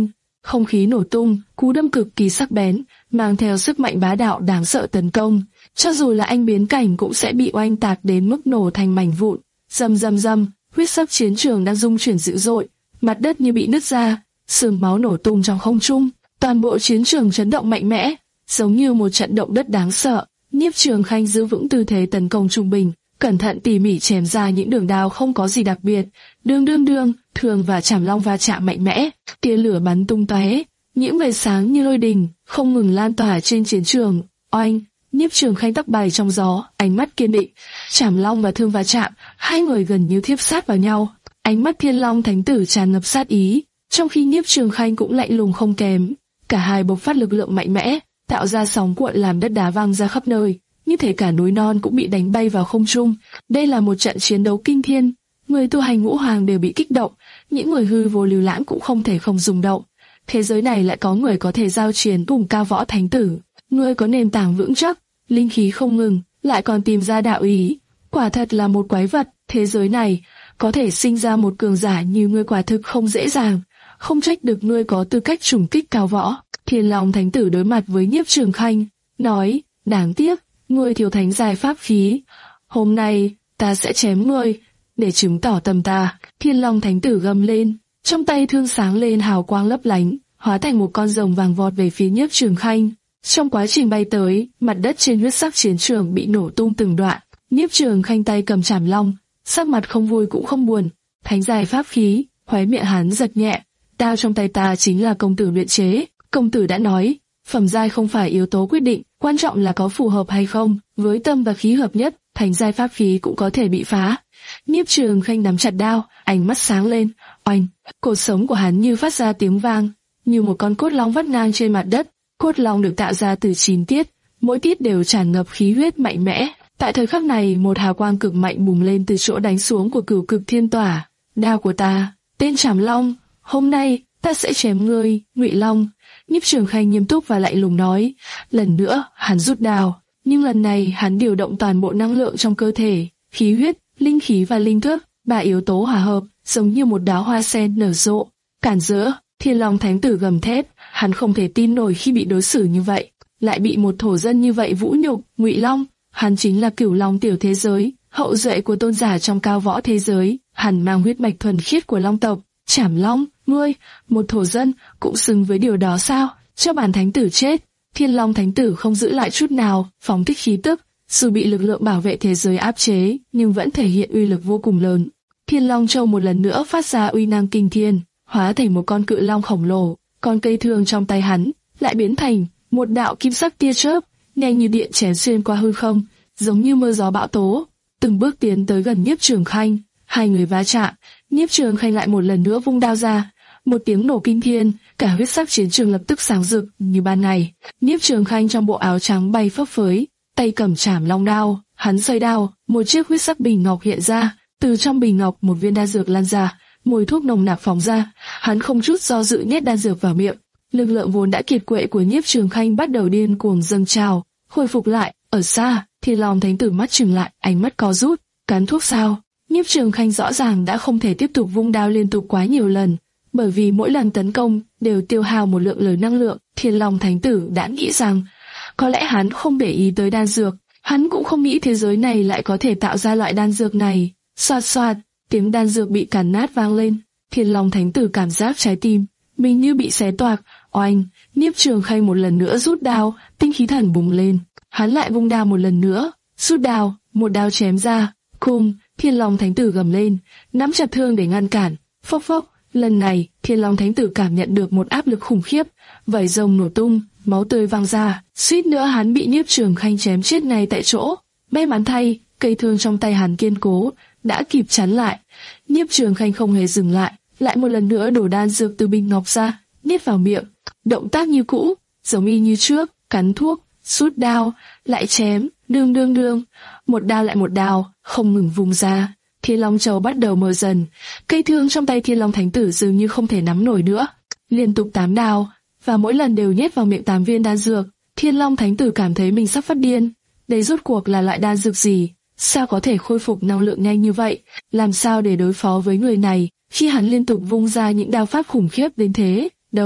không khí nổ tung, cú đâm cực kỳ sắc bén, mang theo sức mạnh bá đạo đáng sợ tấn công. Cho dù là anh biến cảnh cũng sẽ bị oanh tạc đến mức nổ thành mảnh vụn. Rầm rầm rầm, huyết sắc chiến trường đang rung chuyển dữ dội, mặt đất như bị nứt ra, sương máu nổ tung trong không trung, toàn bộ chiến trường chấn động mạnh mẽ, giống như một trận động đất đáng sợ. Nhiếp Trường Khanh giữ vững tư thế tấn công trung bình, cẩn thận tỉ mỉ chém ra những đường đao không có gì đặc biệt. Đương đương đương, thường và chảm long va chạm mạnh mẽ, tia lửa bắn tung tóe, những vệt sáng như lôi đình không ngừng lan tỏa trên chiến trường. Oanh! Nhiếp Trường Khanh tóc bay trong gió, ánh mắt kiên định. Chảm long và thương va chạm, hai người gần như thiếp sát vào nhau. Ánh mắt Thiên Long Thánh Tử tràn ngập sát ý, trong khi Nhiếp Trường Khanh cũng lạnh lùng không kém. Cả hai bộc phát lực lượng mạnh mẽ, tạo ra sóng cuộn làm đất đá văng ra khắp nơi, như thể cả núi non cũng bị đánh bay vào không trung. Đây là một trận chiến đấu kinh thiên, người tu hành ngũ hoàng đều bị kích động, những người hư vô lưu lãng cũng không thể không rung động. Thế giới này lại có người có thể giao chiến cùng cao võ thánh tử, người có nền tảng vững chắc, linh khí không ngừng, lại còn tìm ra đạo ý, quả thật là một quái vật. Thế giới này có thể sinh ra một cường giả như ngươi quả thực không dễ dàng, không trách được ngươi có tư cách trùng kích cao võ. Thiên Long Thánh Tử đối mặt với Nhiếp Trường Khanh, nói: đáng tiếc, ngươi thiếu thánh giai pháp khí. Hôm nay ta sẽ chém ngươi để chứng tỏ tầm ta. Thiên Long Thánh Tử gầm lên, trong tay thương sáng lên hào quang lấp lánh, hóa thành một con rồng vàng vọt về phía Nhiếp Trường Khanh. Trong quá trình bay tới, mặt đất trên huyết sắc chiến trường bị nổ tung từng đoạn. Nhiếp Trường Khanh tay cầm chảm long, sắc mặt không vui cũng không buồn. Thánh giai pháp khí, khóe miệng hắn giật nhẹ. Đao trong tay ta chính là công tử luyện chế. Công tử đã nói, phẩm giai không phải yếu tố quyết định, quan trọng là có phù hợp hay không. Với tâm và khí hợp nhất, thánh giai pháp khí cũng có thể bị phá. Nhiếp Trường Khanh nắm chặt đao, ánh mắt sáng lên. Oanh! Cột sống của hắn như phát ra tiếng vang, như một con cốt long vắt ngang trên mặt đất. Cốt long được tạo ra từ chín tiết, mỗi tiết đều tràn ngập khí huyết mạnh mẽ. Tại thời khắc này, một hào quang cực mạnh bùng lên từ chỗ đánh xuống của Cửu Cực Thiên Tỏa. Đao của ta, tên Trảm Long, hôm nay ta sẽ chém ngươi, Ngụy Long. Nhiếp Trường Khanh nghiêm túc và lạnh lùng nói. Lần nữa, hắn rút đao, nhưng lần này hắn điều động toàn bộ năng lượng trong cơ thể, khí huyết, linh khí và linh thức, ba yếu tố hòa hợp, giống như một đóa hoa sen nở rộ. Cản rỡ! Thiên Long Thánh Tử gầm thét, hắn không thể tin nổi khi bị đối xử như vậy, lại bị một thổ dân như vậy vũ nhục. Ngụy Long, hắn chính là Cửu Long tiểu thế giới, hậu duệ của tôn giả trong cao võ thế giới, hắn mang huyết mạch thuần khiết của Long tộc. Trảm Long, ngươi, một thổ dân, cũng xứng với điều đó sao? Cho bản thánh tử chết! Thiên Long Thánh Tử không giữ lại chút nào, phóng thích khí tức, dù bị lực lượng bảo vệ thế giới áp chế, nhưng vẫn thể hiện uy lực vô cùng lớn. Thiên Long Châu một lần nữa phát ra uy năng kinh thiên, hóa thành một con cự long khổng lồ. Con cây thương trong tay hắn lại biến thành một đạo kim sắc tia chớp, nhanh như điện chém xuyên qua hư không, giống như mưa gió bão tố, từng bước tiến tới gần Nhiếp Trường Khanh. Hai người va chạm, Nhiếp Trường Khanh lại một lần nữa vung đao ra, một tiếng nổ kinh thiên, cả huyết sắc chiến trường lập tức sáng rực như ban ngày. Nhiếp Trường Khanh trong bộ áo trắng bay phấp phới, tay cầm chảm long đao, hắn xoay đao, một chiếc huyết sắc bình ngọc hiện ra, từ trong bình ngọc một viên đan dược lan ra, mùi thuốc nồng nặc phóng ra, hắn không chút do dự nhét đan dược vào miệng. Lực lượng vốn đã kiệt quệ của Nhiếp Trường Khanh bắt đầu điên cuồng dâng trào, khôi phục lại. Ở xa, Thiên Long Thánh Tử mắt trừng lại, ánh mắt co rút, cắn thuốc sao? Nhiếp Trường Khanh rõ ràng đã không thể tiếp tục vung đao liên tục quá nhiều lần, bởi vì mỗi lần tấn công đều tiêu hao một lượng lớn năng lượng. Thiên Long Thánh Tử đã nghĩ rằng, có lẽ hắn không để ý tới đan dược, hắn cũng không nghĩ thế giới này lại có thể tạo ra loại đan dược này. Xoạt xoạt, tiếng đan dược bị cắn nát vang lên. Thiên Long Thánh Tử cảm giác trái tim mình như bị xé toạc. Oanh! Nhiếp Trường Khanh một lần nữa rút đao, tinh khí thần bùng lên. Hắn lại vung đao một lần nữa, rút đao, một đao chém ra. Cùng, Thiên Long Thánh Tử gầm lên, nắm chặt thương để ngăn cản. Phốc phốc, lần này Thiên Long Thánh Tử cảm nhận được một áp lực khủng khiếp, vảy rồng nổ tung, máu tươi văng ra, suýt nữa hắn bị Nhiếp Trường Khanh chém chết ngay tại chỗ. May mắn thay, cây thương trong tay hắn kiên cố, đã kịp chắn lại. Nhiếp Trường Khanh không hề dừng lại, lại một lần nữa đổ đan dược từ bình ngọc ra, nhét vào miệng. Động tác như cũ, giống y như trước, cắn thuốc, rút đao, lại chém, đương đương đương, một đao lại một đao, không ngừng vung ra. Thiên Long Châu bắt đầu mờ dần, cây thương trong tay Thiên Long Thánh Tử dường như không thể nắm nổi nữa. Liên tục tám đao, và mỗi lần đều nhét vào miệng tám viên đan dược. Thiên Long Thánh Tử cảm thấy mình sắp phát điên. Đây rốt cuộc là loại đan dược gì? Sao có thể khôi phục năng lượng nhanh như vậy? Làm sao để đối phó với người này khi hắn liên tục vung ra những đao pháp khủng khiếp đến thế? Đồng,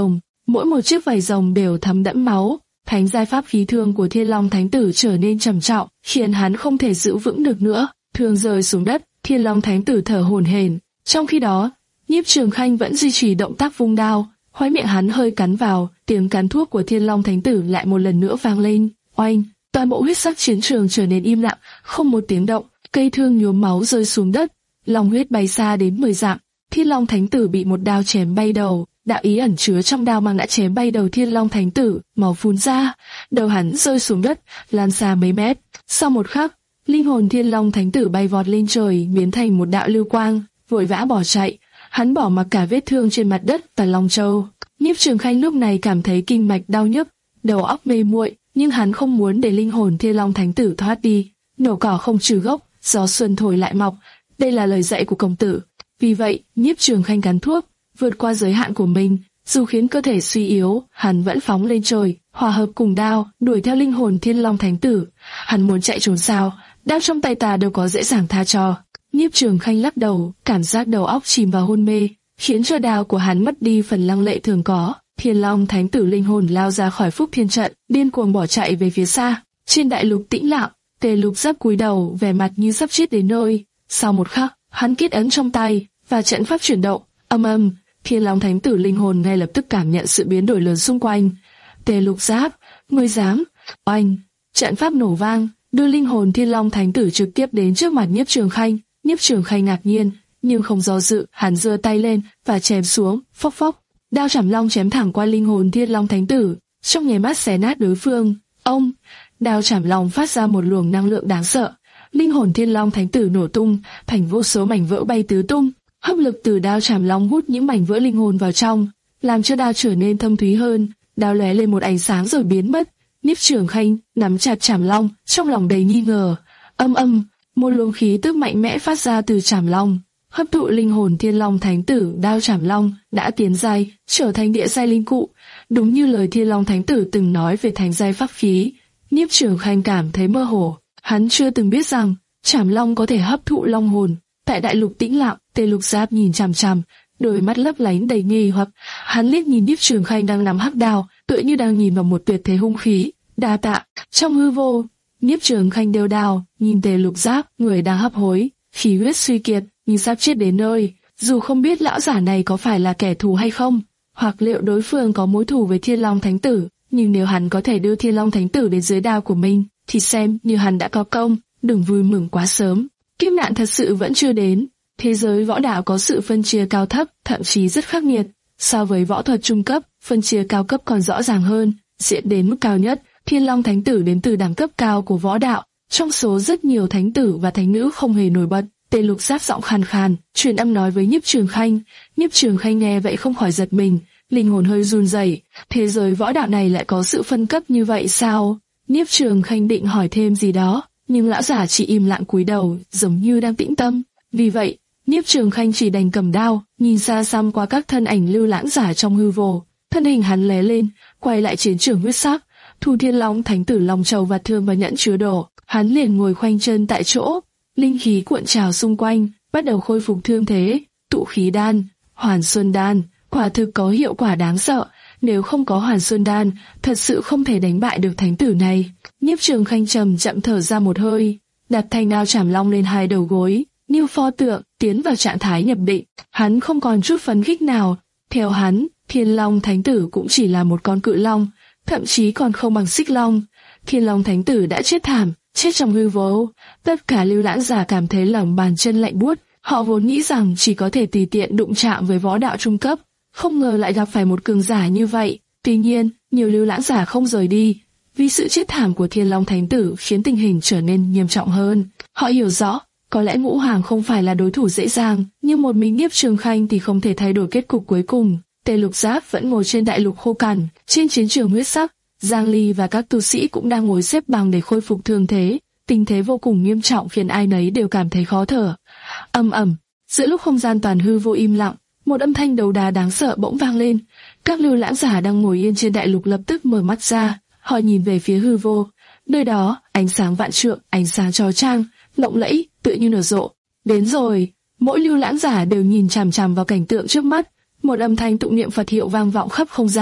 mỗi một chiếc vảy rồng đều thấm đẫm máu. Thánh giai pháp khí thương của Thiên Long Thánh Tử trở nên trầm trọng, khiến hắn không thể giữ vững được nữa. Thương rơi xuống đất, Thiên Long Thánh Tử thở hổn hển. Trong khi đó, Nhiếp Trường Khanh vẫn duy trì động tác vung đao, khóe miệng hắn hơi cắn vào, tiếng cắn thuốc của Thiên Long Thánh Tử lại một lần nữa vang lên. Oanh, toàn bộ huyết sắc chiến trường trở nên im lặng, không một tiếng động. Cây thương nhuốm máu rơi xuống đất, long huyết bay xa đến mười dặm. Thiên Long Thánh Tử bị một đao chém bay đầu, đạo ý ẩn chứa trong đao mang đã chém bay đầu Thiên Long Thánh Tử, máu phun ra, đầu hắn rơi xuống đất, lan xa mấy mét. Sau một khắc, linh hồn Thiên Long Thánh Tử bay vọt lên trời, biến thành một đạo lưu quang, vội vã bỏ chạy. Hắn bỏ mặc cả vết thương trên mặt đất và Long Châu. Nhiếp Trường Khanh lúc này cảm thấy kinh mạch đau nhức, đầu óc mê muội, nhưng hắn không muốn để linh hồn Thiên Long Thánh Tử thoát đi. Nổ cỏ không trừ gốc, gió xuân thổi lại mọc, đây là lời dạy của công tử. Vì vậy, Nhiếp Trường Khanh cắn thuốc, vượt qua giới hạn của mình, dù khiến cơ thể suy yếu, hắn vẫn phóng lên trời, hòa hợp cùng đao, đuổi theo linh hồn Thiên Long Thánh Tử. Hắn muốn chạy trốn sao? Đao trong tay ta đâu có dễ dàng tha cho. Nhiếp Trường Khanh lắc đầu, cảm giác đầu óc chìm vào hôn mê, khiến cho đao của hắn mất đi phần lăng lệ thường có. Thiên Long Thánh Tử linh hồn lao ra khỏi Phúc Thiên trận, điên cuồng bỏ chạy về phía xa. Trên đại lục tĩnh lặng, Tề Lục Giáp cúi đầu, vẻ mặt như sắp chết đến nơi. Sau một khắc, hắn kết ấn trong tay và trận pháp chuyển động. Âm âm, Thiên Long Thánh Tử linh hồn ngay lập tức cảm nhận sự biến đổi lớn xung quanh. Tề Lục Giáp, ngươi dám? Oanh, trận pháp nổ vang, đưa linh hồn Thiên Long Thánh Tử trực tiếp đến trước mặt Nhiếp Trường Khanh. Nhiếp Trường Khanh ngạc nhiên, nhưng không do dự, hắn giơ tay lên và chém xuống. Phốc phốc, đao chảm long chém thẳng qua linh hồn Thiên Long Thánh Tử, trong nháy mắt xé nát đối phương. Ông, đao chảm long phát ra một luồng năng lượng đáng sợ, linh hồn Thiên Long Thánh Tử nổ tung, thành vô số mảnh vỡ bay tứ tung. Hấp lực từ đao chảm long hút những mảnh vỡ linh hồn vào trong, làm cho đao trở nên thâm thúy hơn. Đao lóe lên một ánh sáng rồi biến mất. Nhiếp Trường Khanh nắm chặt chảm long, trong lòng đầy nghi ngờ. Âm âm, một luồng khí tức mạnh mẽ phát ra từ chảm long, hấp thụ linh hồn Thiên Long Thánh Tử. Đao chảm long đã tiến giai, trở thành địa giai linh cụ, đúng như lời Thiên Long Thánh Tử từng nói về thánh giai pháp khí. Nhiếp Trường Khanh cảm thấy mơ hồ, hắn chưa từng biết rằng chảm long có thể hấp thụ long hồn. Tại đại lục tĩnh lặng, Tề Lục Giáp nhìn chằm chằm, đôi mắt lấp lánh đầy nghi hoặc. Hắn liếc nhìn Nhiếp Trường Khanh đang nắm hắc đao, tựa như đang nhìn vào một tuyệt thế hung khí. Đa tạ. Trong hư vô, Nhiếp Trường Khanh đều đao, nhìn Tề Lục Giáp, người đang hấp hối, khí huyết suy kiệt, nhưng sắp chết đến nơi. Dù không biết lão giả này có phải là kẻ thù hay không, hoặc liệu đối phương có mối thù với Thiên Long Thánh Tử, nhưng nếu hắn có thể đưa Thiên Long Thánh Tử đến dưới đao của mình, thì xem như hắn đã có công. Đừng vui mừng quá sớm, kiếp nạn thật sự vẫn chưa đến. Thế giới võ đạo có sự phân chia cao thấp, thậm chí rất khắc nghiệt. So với võ thuật trung cấp, phân chia cao cấp còn rõ ràng hơn. Diễn đến mức cao nhất, Thiên Long Thánh Tử đến từ đẳng cấp cao của võ đạo. Trong số rất nhiều thánh tử và thánh nữ không hề nổi bật, Tề Lục Giáp giọng khàn khàn, truyền âm nói với Nhiếp Trường Khanh. Nhiếp Trường Khanh nghe vậy không khỏi giật mình, linh hồn hơi run rẩy. Thế giới võ đạo này lại có sự phân cấp như vậy sao? Nhiếp Trường Khanh định hỏi thêm gì đó, nhưng lão giả chỉ im lặng cúi đầu, giống như đang tĩnh tâm. Vì vậy, Nhiếp Trường Khanh chỉ đành cầm đao, nhìn xa xăm qua các thân ảnh lưu lãng giả trong hư vô. Thân hình hắn lé lên, quay lại chiến trường huyết sắc, thu Thiên Long Thánh Tử long châu và thương và nhẫn chứa đồ. Hắn liền ngồi khoanh chân tại chỗ, linh khí cuộn trào xung quanh, bắt đầu khôi phục thương thế. Tụ khí đan, Hoàn Xuân đan, quả thực có hiệu quả đáng sợ. Nếu không có Hoàn Xuân đan, thật sự không thể đánh bại được thánh tử này. Nhiếp Trường Khanh trầm chậm thở ra một hơi, đặt thanh đao chảm long lên hai đầu gối, như pho tượng, tiến vào trạng thái nhập định. Hắn không còn chút phấn khích nào. Theo hắn, Thiên Long Thánh Tử cũng chỉ là một con cự long, thậm chí còn không bằng xích long. Thiên Long Thánh Tử đã chết thảm, chết trong hư vô. Tất cả lưu lãng giả cảm thấy lòng bàn chân lạnh buốt. Họ vốn nghĩ rằng chỉ có thể tùy tiện đụng chạm với võ đạo trung cấp, không ngờ lại gặp phải một cường giả như vậy. Tuy nhiên, nhiều lưu lãng giả không rời đi, vì sự chết thảm của Thiên Long Thánh Tử khiến tình hình trở nên nghiêm trọng hơn. Họ hiểu rõ, có lẽ Ngũ Hoàng không phải là đối thủ dễ dàng, nhưng một mình Nhiếp Trường Khanh thì không thể thay đổi kết cục cuối cùng. Tề Lục Giáp vẫn ngồi trên đại lục khô cằn, trên chiến trường huyết sắc. Giang Ly và các tu sĩ cũng đang ngồi xếp bằng để khôi phục thương thế. Tình thế vô cùng nghiêm trọng khiến ai nấy đều cảm thấy khó thở. Ầm ầm, giữa lúc không gian toàn hư vô im lặng, một âm thanh đấu đá đáng sợ bỗng vang lên. Các lưu lãng giả đang ngồi yên trên đại lục lập tức mở mắt ra, họ nhìn về phía hư vô. Nơi đó, ánh sáng vạn trượng, ánh sáng chói chang, lộng lẫy, tự như nở rộ. Đến rồi, mỗi lưu lãng giả đều nhìn chằm chằm vào cảnh tượng trước mắt. Một âm thanh tụng niệm Phật hiệu vang vọng khắp không gian,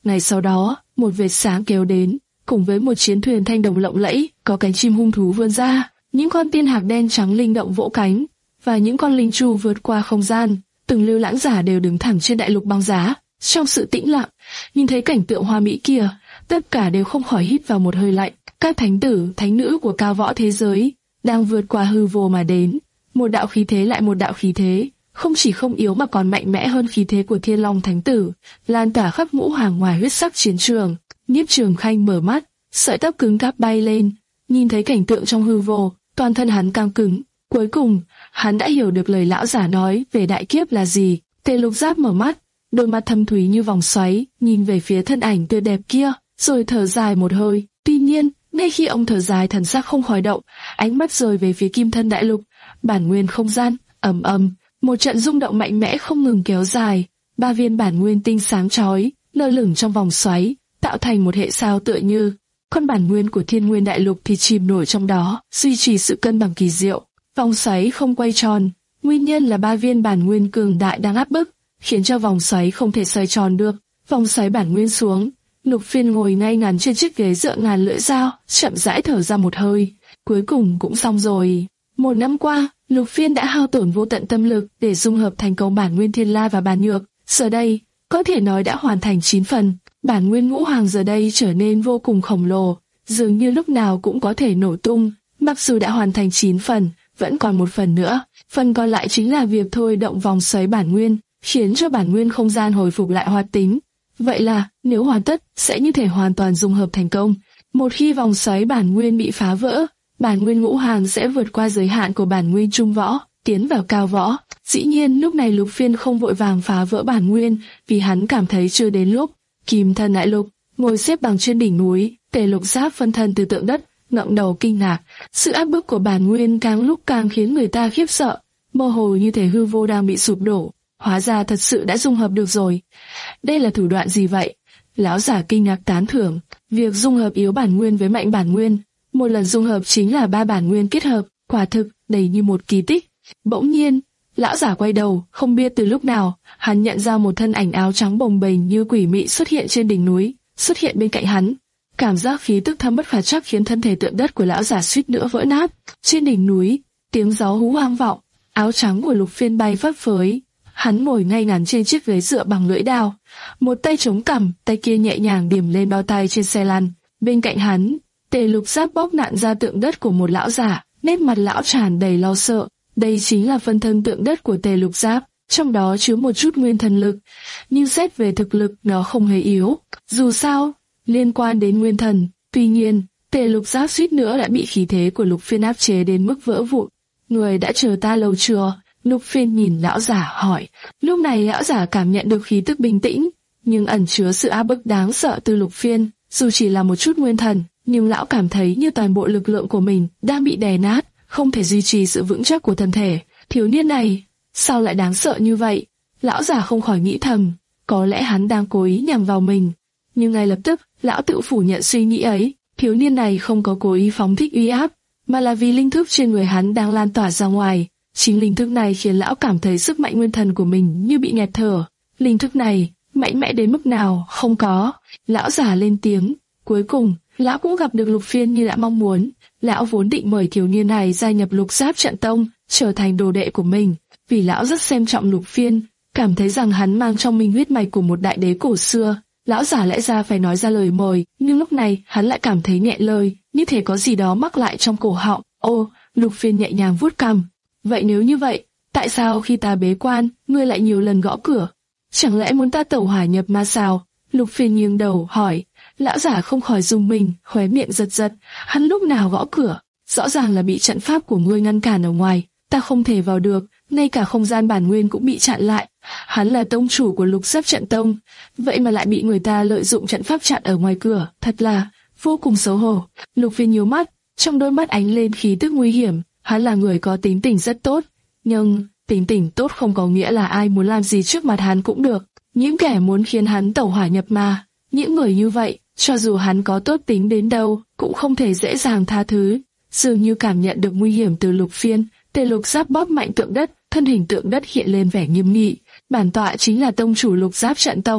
Ngày sau đó, một vệt sáng kéo đến, cùng với một chiến thuyền thanh đồng lộng lẫy, có cánh chim hung thú vươn ra, những con tiên hạc đen trắng linh động vỗ cánh, và những con linh chu vượt qua không gian. Từng lưu lãng giả đều đứng thẳng trên đại lục băng giá, trong sự tĩnh lặng, nhìn thấy cảnh tượng hoa mỹ kia, tất cả đều không khỏi hít vào một hơi lạnh. Các thánh tử, thánh nữ của cao võ thế giới đang vượt qua hư vô mà đến, một đạo khí thế lại một đạo khí thế, không chỉ không yếu mà còn mạnh mẽ hơn khí thế của Thiên Long Thánh Tử, lan tỏa khắp ngũ hoàng ngoài huyết sắc chiến trường. Nhiếp Trường Khanh mở mắt, sợi tóc cứng cáp bay lên, nhìn thấy cảnh tượng trong hư vô, toàn thân hắn căng cứng. Cuối cùng, hắn đã hiểu được lời lão giả nói về đại kiếp là gì. Tề Lục Giáp mở mắt, đôi mắt thâm thúy như vòng xoáy, nhìn về phía thân ảnh tươi đẹp kia, rồi thở dài một hơi. Tuy nhiên, ngay khi ông thở dài, thần sắc không khỏi động, ánh mắt rời về phía Kim Thân Đại Lục, bản nguyên không gian. Ầm ầm, một trận rung động mạnh mẽ không ngừng kéo dài, ba viên bản nguyên tinh sáng chói lơ lửng trong vòng xoáy, tạo thành một hệ sao tựa như con bản nguyên của Thiên Nguyên Đại Lục thì chìm nổi trong đó, duy trì sự cân bằng kỳ diệu. Vòng xoáy không quay tròn, nguyên nhân là ba viên bản nguyên cường đại đang áp bức, khiến cho vòng xoáy không thể xoay tròn được. Vòng xoáy bản nguyên xuống, Lục Phiên ngồi ngay ngắn trên chiếc ghế dựa ngàn lưỡi dao, chậm rãi thở ra một hơi. Cuối cùng cũng xong rồi. Một năm qua, Lục Phiên đã hao tổn vô tận tâm lực để dung hợp thành công bản nguyên thiên la và bản nhược. Giờ đây, có thể nói đã hoàn thành chín phần. Bản nguyên ngũ hoàng giờ đây trở nên vô cùng khổng lồ, dường như lúc nào cũng có thể nổ tung. Mặc dù đã hoàn thành chín phần, vẫn còn một phần nữa. Phần còn lại chính là việc thôi động vòng xoáy bản nguyên, khiến cho bản nguyên không gian hồi phục lại hoạt tính. Vậy là, nếu hoàn tất, sẽ như thể hoàn toàn dung hợp thành công. Một khi vòng xoáy bản nguyên bị phá vỡ, bản nguyên ngũ hoàng sẽ vượt qua giới hạn của bản nguyên trung võ, tiến vào cao võ. Dĩ nhiên lúc này Lục Phiên không vội vàng phá vỡ bản nguyên, vì hắn cảm thấy chưa đến lúc. Kim Thân Đại Lục, ngồi xếp bằng trên đỉnh núi, Tề Lục Giáp phân thân từ tượng đất, ngẩng đầu kinh ngạc. Sự áp bức của bản nguyên càng lúc càng khiến người ta khiếp sợ, mơ hồ như thể hư vô đang bị sụp đổ. Hóa ra thật sự đã dung hợp được rồi. Đây là thủ đoạn gì vậy? Lão giả kinh ngạc tán thưởng. Việc dung hợp yếu bản nguyên với mạnh bản nguyên, một lần dung hợp chính là ba bản nguyên kết hợp, quả thực đầy như một kỳ tích. Bỗng nhiên, lão giả quay đầu, không biết từ lúc nào, hắn nhận ra một thân ảnh áo trắng bồng bềnh như quỷ mị xuất hiện trên đỉnh núi, xuất hiện bên cạnh hắn. Cảm giác khí tức thâm bất khả trắc khiến thân thể tượng đất của lão giả suýt nữa vỡ nát. Trên đỉnh núi, tiếng gió hú vang vọng, áo trắng của Lục Phiên bay phấp phới. Hắn ngồi ngay ngắn trên chiếc ghế dựa bằng lưỡi đao, một tay chống cằm, tay kia nhẹ nhàng điểm lên bao tay trên xe lăn. Bên cạnh hắn, Tề Lục Giáp bóp nặn ra tượng đất của một lão giả, nét mặt lão tràn đầy lo sợ. Đây chính là phân thân tượng đất của Tề Lục Giáp, trong đó chứa một chút nguyên thần lực, nhưng xét về thực lực nó không hề yếu. Dù sao, liên quan đến nguyên thần, tuy nhiên, Tề Lục Giáp suýt nữa đã bị khí thế của Lục Phiên áp chế đến mức vỡ vụn. Người đã chờ ta lâu chưa? Lục Phiên nhìn lão giả hỏi. Lúc này lão giả cảm nhận được khí tức bình tĩnh, nhưng ẩn chứa sự áp bức đáng sợ từ Lục Phiên. Dù chỉ là một chút nguyên thần, nhưng lão cảm thấy như toàn bộ lực lượng của mình đang bị đè nát, không thể duy trì sự vững chắc của thân thể. Thiếu niên này, sao lại đáng sợ như vậy? Lão giả không khỏi nghĩ thầm, có lẽ hắn đang cố ý nhằm vào mình. Nhưng ngay lập tức, lão tự phủ nhận suy nghĩ ấy. Thiếu niên này không có cố ý phóng thích uy áp, mà là vì linh thức trên người hắn đang lan tỏa ra ngoài. Chính linh thức này khiến lão cảm thấy sức mạnh nguyên thần của mình như bị nghẹt thở. Linh thức này, mạnh mẽ đến mức nào, không có. Lão giả lên tiếng. Cuối cùng, lão cũng gặp được Lục Phiên như đã mong muốn. Lão vốn định mời thiếu niên này gia nhập Lục Giáp trận tông, trở thành đồ đệ của mình. Vì lão rất xem trọng Lục Phiên, cảm thấy rằng hắn mang trong mình huyết mạch của một đại đế cổ xưa. Lão giả lẽ ra phải nói ra lời mời, nhưng lúc này hắn lại cảm thấy nghẹn lời, như thể có gì đó mắc lại trong cổ họng. Ô, Lục Phiên nhẹ nhàng vuốt cằm. Vậy nếu như vậy, tại sao khi ta bế quan, ngươi lại nhiều lần gõ cửa? Chẳng lẽ muốn ta tẩu hỏa nhập ma sao? Lục Phiên nghiêng đầu hỏi. Lão giả không khỏi rùng mình, khóe miệng giật giật. Hắn lúc nào gõ cửa? Rõ ràng là bị trận pháp của ngươi ngăn cản ở ngoài, ta không thể vào được, ngay cả không gian bản nguyên cũng bị chặn lại. Hắn là tông chủ của Lục Giáp trận tông, vậy mà lại bị người ta lợi dụng trận pháp chặn ở ngoài cửa, thật là vô cùng xấu hổ. Lục Phiên nhíu mắt, trong đôi mắt ánh lên khí tức nguy hiểm. Hắn là người có tính tình rất tốt, nhưng tính tình tốt không có nghĩa là ai muốn làm gì trước mặt hắn cũng được. Những kẻ muốn khiến hắn tẩu hỏa nhập ma, những người như vậy, cho dù hắn có tốt tính đến đâu, cũng không thể dễ dàng tha thứ. Dường như cảm nhận được nguy hiểm từ Lục Phiên, Tề Lục Giáp bóp mạnh tượng đất, thân hình tượng đất hiện lên vẻ nghiêm nghị. Bản tọa chính là tông chủ Lục Giáp trận tông,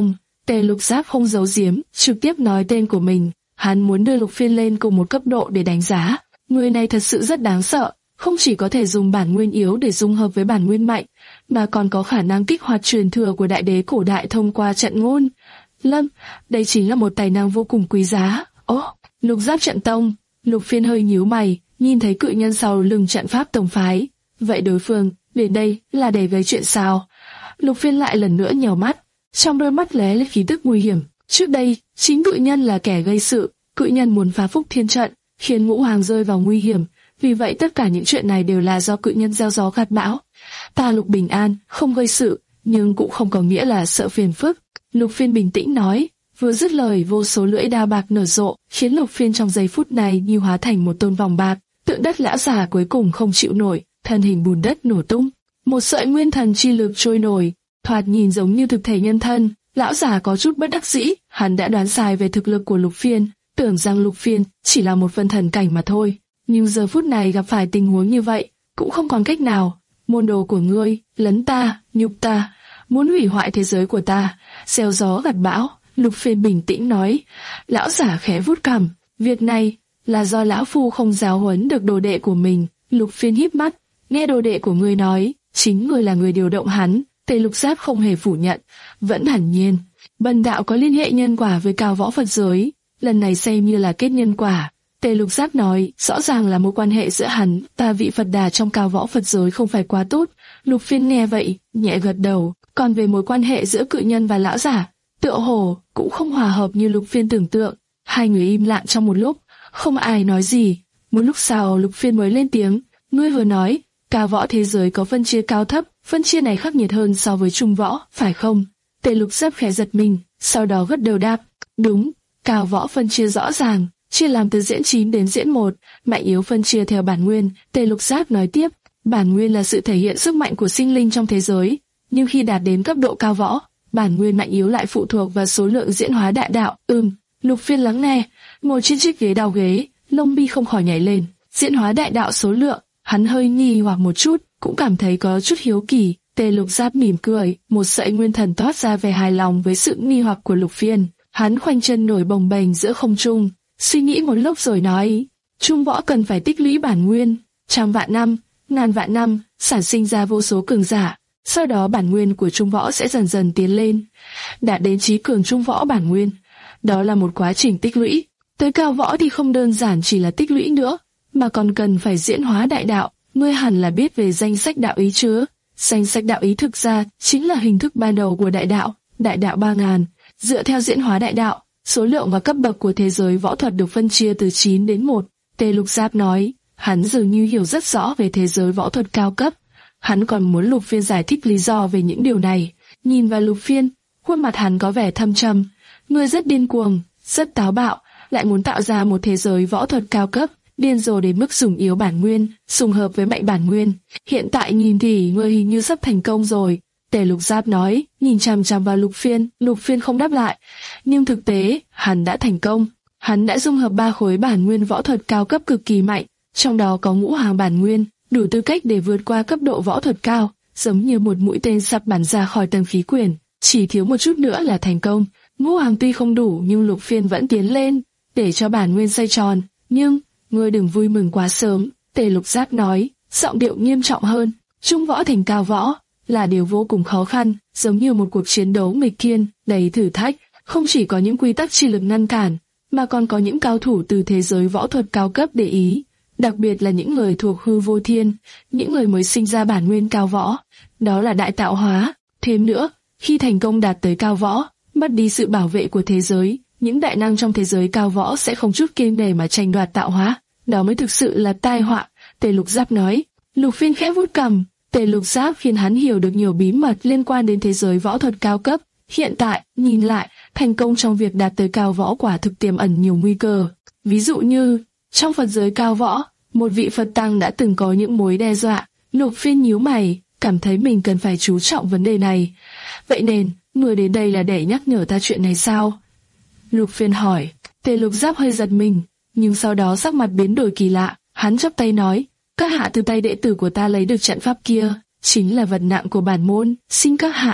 Tề Lục Giáp không giấu giếm, trực tiếp nói tên của mình. Hắn muốn đưa Lục Phiên lên cùng một cấp độ để đánh giá. Người này thật sự rất đáng sợ, không chỉ có thể dùng bản nguyên yếu để dung hợp với bản nguyên mạnh, mà còn có khả năng kích hoạt truyền thừa của đại đế cổ đại thông qua trận ngôn. Lâm, đây chính là một tài năng vô cùng quý giá. Ồ, Lục Giáp trận tông. Lục Phiên hơi nhíu mày, nhìn thấy cự nhân sau lưng trận pháp tông phái. Vậy đối phương đến đây là để gây chuyện sao? Lục Phiên lại lần nữa nhèo mắt, trong đôi mắt lóe lên khí tức nguy hiểm. Trước đây, chính cự nhân là kẻ gây sự, cự nhân muốn phá phúc thiên trận, khiến Ngũ Hoàng rơi vào nguy hiểm. Vì vậy tất cả những chuyện này đều là do cự nhân gieo gió gặt bão. Ta Lục bình an, không gây sự, nhưng cũng không có nghĩa là sợ phiền phức. Lục Phiên bình tĩnh nói. Vừa dứt lời, vô số lưỡi đao bạc nở rộ, khiến Lục Phiên trong giây phút này như hóa thành một tôn vòng bạc. Tượng đất lão già cuối cùng không chịu nổi, thân hình bùn đất nổ tung. Một sợi nguyên thần chi lực trôi nổi, thoạt nhìn giống như thực thể nhân thân. Lão già có chút bất đắc dĩ, hắn đã đoán sai về thực lực của Lục Phiên, tưởng rằng Lục Phiên chỉ là một phân thần cảnh mà thôi. Nhưng giờ phút này gặp phải tình huống như vậy, cũng không còn cách nào. Môn đồ của ngươi, lấn ta, nhục ta, muốn hủy hoại thế giới của ta, gieo gió gặt bão. Lục Phiên bình tĩnh nói. Lão giả khẽ vuốt cằm, việc này là do lão phu không giáo huấn được đồ đệ của mình. Lục Phiên híp mắt, nghe đồ đệ của ngươi nói, chính ngươi là người điều động hắn. Tề Lục Giáp không hề phủ nhận, vẫn hẳn nhiên. Bần đạo có liên hệ nhân quả với cao võ Phật giới, lần này xem như là kết nhân quả. Tề Lục Giáp nói, rõ ràng là mối quan hệ giữa hắn, ta vị Phật đà trong cao võ Phật giới không phải quá tốt. Lục Phiên nghe vậy, nhẹ gật đầu. Còn về mối quan hệ giữa cự nhân và lão giả, tựa hồ cũng không hòa hợp như Lục Phiên tưởng tượng. Hai người im lặng trong một lúc, không ai nói gì. Một lúc sau Lục Phiên mới lên tiếng, ngươi vừa nói, cao võ thế giới có phân chia cao thấp, phân chia này khắc nghiệt hơn so với trung võ, phải không? Tề Lục Giáp khẽ giật mình, sau đó gật đầu đáp, đúng, cao võ phân chia rõ ràng, chia làm từ diễn chín đến diễn một, mạnh yếu phân chia theo bản nguyên. Tề Lục Giáp nói tiếp, bản nguyên là sự thể hiện sức mạnh của sinh linh trong thế giới, nhưng khi đạt đến cấp độ cao võ, bản nguyên mạnh yếu lại phụ thuộc vào số lượng diễn hóa đại đạo. Ừm, Lục Phiên lắng nghe, ngồi trên chiếc ghế đào ghế, lông mi không khỏi nhảy lên. Diễn hóa đại đạo số lượng, hắn hơi nghi hoặc một chút, cũng cảm thấy có chút hiếu kỳ. Tề Lục Giáp mỉm cười, một sợi nguyên thần toát ra vẻ hài lòng với sự nghi hoặc của Lục Phiên. Hắn khoanh chân nổi bồng bềnh giữa không trung, suy nghĩ một lúc rồi nói, trung võ cần phải tích lũy bản nguyên, trăm vạn năm, ngàn vạn năm, sản sinh ra vô số cường giả. Sau đó bản nguyên của trung võ sẽ dần dần tiến lên, đạt đến trí cường trung võ bản nguyên. Đó là một quá trình tích lũy. Tới cao võ thì không đơn giản chỉ là tích lũy nữa, mà còn cần phải diễn hóa đại đạo. Ngươi hẳn là biết về danh sách đạo ý chứ? Danh sách đạo ý thực ra chính là hình thức ban đầu của đại đạo, đại đạo ba ngàn. Dựa theo diễn hóa đại đạo, số lượng và cấp bậc của thế giới võ thuật được phân chia từ chín đến một. Tề Lục Giáp nói, hắn dường như hiểu rất rõ về thế giới võ thuật cao cấp. Hắn còn muốn Lục Phiên giải thích lý do về những điều này. Nhìn vào Lục Phiên, khuôn mặt hắn có vẻ thâm trầm. Ngươi rất điên cuồng, rất táo bạo, lại muốn tạo ra một thế giới võ thuật cao cấp, điên rồ đến mức dùng yếu bản nguyên, xung hợp với mạnh bản nguyên. Hiện tại nhìn thì ngươi hình như sắp thành công rồi. Tề Lục Giáp nói, nhìn chằm chằm vào Lục Phiên. Lục Phiên không đáp lại, nhưng thực tế, hắn đã thành công. Hắn đã dung hợp ba khối bản nguyên võ thuật cao cấp cực kỳ mạnh, trong đó có ngũ hàng bản nguyên, đủ tư cách để vượt qua cấp độ võ thuật cao, giống như một mũi tên sắp bắn ra khỏi tầng khí quyển, chỉ thiếu một chút nữa là thành công. Ngũ hàng tuy không đủ nhưng Lục Phiên vẫn tiến lên, để cho bản nguyên xoay tròn. Nhưng, ngươi đừng vui mừng quá sớm, Tề Lục Giáp nói, giọng điệu nghiêm trọng hơn. Trung võ thành cao võ là điều vô cùng khó khăn, giống như một cuộc chiến đấu nghịch thiên, đầy thử thách. Không chỉ có những quy tắc chi lực ngăn cản, mà còn có những cao thủ từ thế giới võ thuật cao cấp để ý. Đặc biệt là những người thuộc hư vô thiên, những người mới sinh ra bản nguyên cao võ, đó là đại tạo hóa. Thêm nữa, khi thành công đạt tới cao võ, mất đi sự bảo vệ của thế giới, những đại năng trong thế giới cao võ sẽ không chút kiêng nể mà tranh đoạt tạo hóa, đó mới thực sự là tai họa. Tề Lục Giáp nói. Lục Phiên khẽ vuốt cằm. Tề Lục Giáp khiến hắn hiểu được nhiều bí mật liên quan đến thế giới võ thuật cao cấp. Hiện tại, nhìn lại, thành công trong việc đạt tới cao võ quả thực tiềm ẩn nhiều nguy cơ. Ví dụ như, trong Phật giới cao võ, một vị Phật tăng đã từng có những mối đe dọa. Lục Phiên nhíu mày, cảm thấy mình cần phải chú trọng vấn đề này. Vậy nên, người đến đây là để nhắc nhở ta chuyện này sao? Lục Phiên hỏi. Tề Lục Giáp hơi giật mình, nhưng sau đó sắc mặt biến đổi kỳ lạ. Hắn chắp tay nói, các hạ từ tay đệ tử của ta lấy được trận pháp kia, chính là vật nặng của bản môn, xin các hạ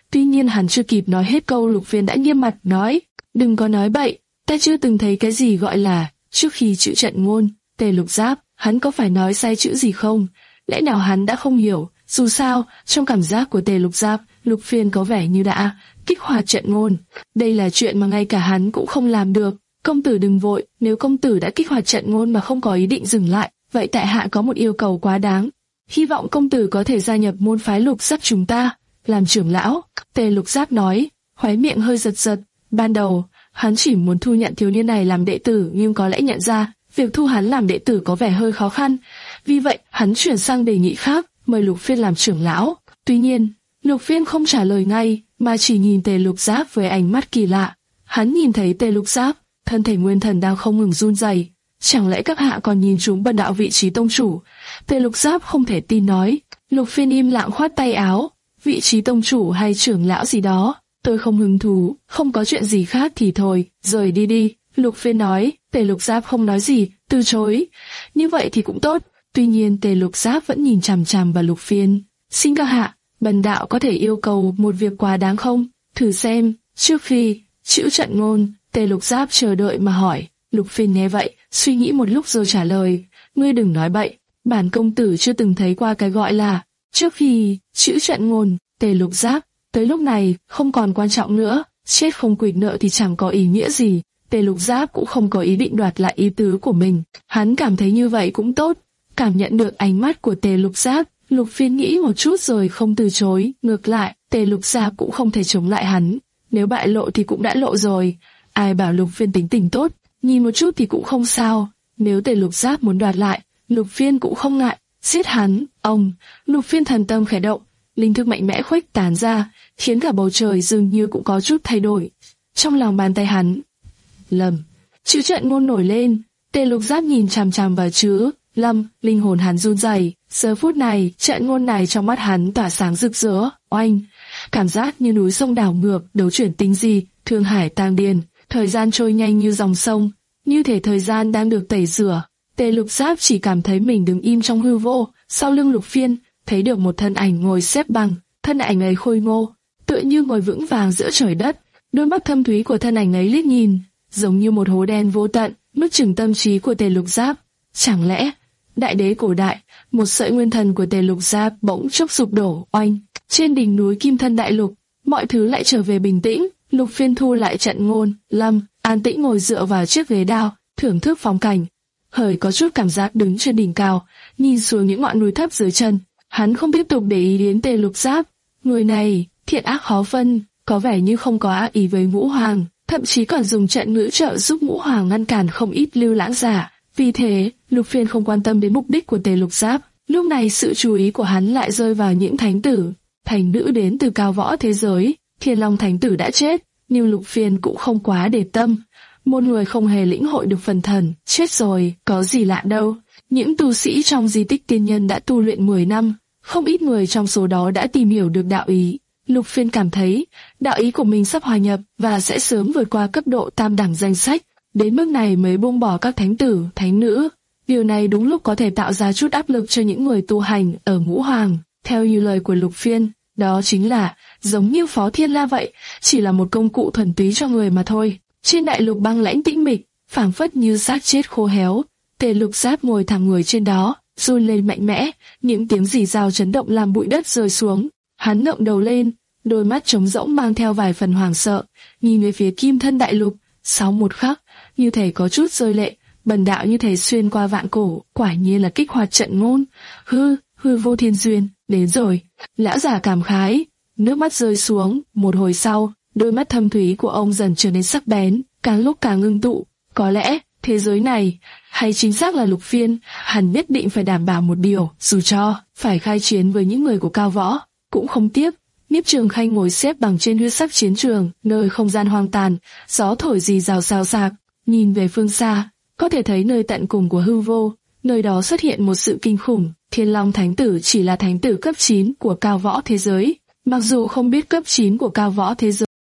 Tuy nhiên hắn chưa kịp nói hết câu, Lục Phiên đã nghiêm mặt nói, đừng có nói bậy, ta chưa từng thấy cái gì gọi là trước khi chữ trận ngôn. Tề Lục Giáp, hắn có phải nói sai chữ gì không? Lẽ nào hắn đã không hiểu? Dù sao, trong cảm giác của Tề Lục Giáp, Lục Phiên có vẻ như đã kích hoạt trận ngôn. Đây là chuyện mà ngay cả hắn cũng không làm được. Công tử đừng vội, nếu công tử đã kích hoạt trận ngôn mà không có ý định dừng lại, vậy tại hạ có một yêu cầu quá đáng. Hy vọng công tử có thể gia nhập môn phái Lục Giáp chúng ta, làm trưởng lão. Tề Lục Giáp nói, khóe miệng hơi giật giật. Ban đầu, hắn chỉ muốn thu nhận thiếu niên này làm đệ tử, nhưng có lẽ nhận ra việc thu hắn làm đệ tử có vẻ hơi khó khăn. Vì vậy, hắn chuyển sang đề nghị khác, mời Lục Phiên làm trưởng lão. Tuy nhiên, Lục Phiên không trả lời ngay, mà chỉ nhìn Tề Lục Giáp với ánh mắt kỳ lạ. Hắn nhìn thấy Tề Lục Giáp, thân thể nguyên thần đang không ngừng run rẩy. Chẳng lẽ các hạ còn nhìn trúng bần đạo vị trí tông chủ? Tề Lục Giáp không thể tin nói. Lục Phiên im lặng khoát tay áo, vị trí tông chủ hay trưởng lão gì đó, tôi không hứng thú, không có chuyện gì khác thì thôi, rời đi đi. Lục Phiên nói. Tề Lục Giáp không nói gì, từ chối. Như vậy thì cũng tốt. Tuy nhiên Tề Lục Giáp vẫn nhìn chằm chằm vào Lục Phiên. Xin các hạ, bần đạo có thể yêu cầu một việc quá đáng không? Thử xem. Trước khi chữ trận ngôn, Tề Lục Giáp chờ đợi mà hỏi. Lục Phiên nghe vậy, suy nghĩ một lúc rồi trả lời. Ngươi đừng nói bậy, bản công tử chưa từng thấy qua cái gọi là trước khi chữ trận ngôn. Tề Lục Giáp, tới lúc này không còn quan trọng nữa, chết không quỵt nợ thì chẳng có ý nghĩa gì. Tề Lục Giáp cũng không có ý định đoạt lại ý tứ của mình, hắn cảm thấy như vậy cũng tốt. Cảm nhận được ánh mắt của Tề Lục Giáp, Lục Phiên nghĩ một chút rồi không từ chối. Ngược lại, Tề Lục Giáp cũng không thể chống lại hắn, nếu bại lộ thì cũng đã lộ rồi. Ai bảo Lục Phiên tính tình tốt, nhìn một chút thì cũng không sao. Nếu Tề Lục Giáp muốn đoạt lại, Lục Phiên cũng không ngại giết hắn. Ông, Lục Phiên thần tâm khẽ động, linh thức mạnh mẽ khuếch tán ra, khiến cả bầu trời dường như cũng có chút thay đổi. Trong lòng bàn tay hắn, Lâm, chữ trận ngôn nổi lên. Tề Lục Giáp nhìn chằm chằm vào chữ Lâm, linh hồn hắn run rẩy. Giờ phút này, trận ngôn này trong mắt hắn tỏa sáng rực rỡ. Oanh, cảm giác như núi sông đảo ngược, đấu chuyển tinh di, thương hải tang điền. Thời gian trôi nhanh như dòng sông, như thể thời gian đang được tẩy rửa. Tề Lục Giáp chỉ cảm thấy mình đứng im trong hư vô. Sau lưng Lục Phiên, thấy được một thân ảnh ngồi xếp bằng. Thân ảnh ấy khôi ngô, tựa như ngồi vững vàng giữa trời đất. Đôi mắt thâm thúy của thân ảnh ấy liếc nhìn, giống như một hố đen vô tận, nuốt chửng tâm trí của Tề Lục Giáp. Chẳng lẽ đại đế cổ đại? Một sợi nguyên thần của Tề Lục Giáp bỗng chốc sụp đổ. Oanh, trên đỉnh núi Kim Thân Đại Lục, mọi thứ lại trở về bình tĩnh. Lục Phiên thu lại trận ngôn, Lâm an tĩnh ngồi dựa vào chiếc ghế đao, thưởng thức phong cảnh. Hời có chút cảm giác đứng trên đỉnh cao, nhìn xuống những ngọn núi thấp dưới chân. Hắn không tiếp tục để ý đến Tề Lục Giáp. Người này thiện ác khó phân, có vẻ như không có ác ý với Ngũ Hoàng, thậm chí còn dùng trận ngữ trợ giúp Ngũ Hoàng ngăn cản không ít lưu lãng giả. Vì thế, Lục Phiên không quan tâm đến mục đích của Tề Lục Giáp. Lúc này sự chú ý của hắn lại rơi vào những thánh tử, thành nữ đến từ cao võ thế giới. Thiên Long Thánh Tử đã chết, nhưng Lục Phiên cũng không quá để tâm. Một người không hề lĩnh hội được phần thần, chết rồi, có gì lạ đâu. Những tu sĩ trong di tích tiên nhân đã tu luyện mười năm, không ít người trong số đó đã tìm hiểu được đạo ý. Lục Phiên cảm thấy, đạo ý của mình sắp hòa nhập và sẽ sớm vượt qua cấp độ tam đẳng danh sách, đến mức này mới buông bỏ các thánh tử, thánh nữ. Điều này đúng lúc có thể tạo ra chút áp lực cho những người tu hành ở Ngũ Hoàng. Theo như lời của Lục Phiên, đó chính là, giống như Phó Thiên La vậy, chỉ là một công cụ thuần túy cho người mà thôi. Trên đại lục băng lãnh tĩnh mịch, phảng phất như xác chết khô héo, Tề Lục Giáp ngồi thẳng người trên đó, run lên mạnh mẽ, những tiếng rì rào chấn động làm bụi đất rơi xuống. Hắn ngẩng đầu lên, đôi mắt trống rỗng mang theo vài phần hoảng sợ, nhìn về phía Kim Thân Đại Lục. Sau một khắc, như thể có chút rơi lệ, bần đạo như thể xuyên qua vạn cổ, quả nhiên là kích hoạt trận ngôn. Hư, hư vô thiên duyên, đến rồi. Lão giả cảm khái, nước mắt rơi xuống. Một hồi sau, đôi mắt thâm thúy của ông dần trở nên sắc bén, càng lúc càng ngưng tụ. Có lẽ thế giới này, hay chính xác là Lục Phiên, hắn nhất định phải đảm bảo một điều, dù cho phải khai chiến với những người của cao võ, cũng không tiếc. Niếp Trường Khanh ngồi xếp bằng trên huyết sắc chiến trường, nơi không gian hoang tàn, gió thổi rì rào xào xạc, nhìn về phương xa, có thể thấy nơi tận cùng của hư vô, nơi đó xuất hiện một sự kinh khủng. Thiên Long Thánh Tử chỉ là thánh tử cấp chín của cao võ thế giới, mặc dù không biết cấp chín của cao võ thế giới.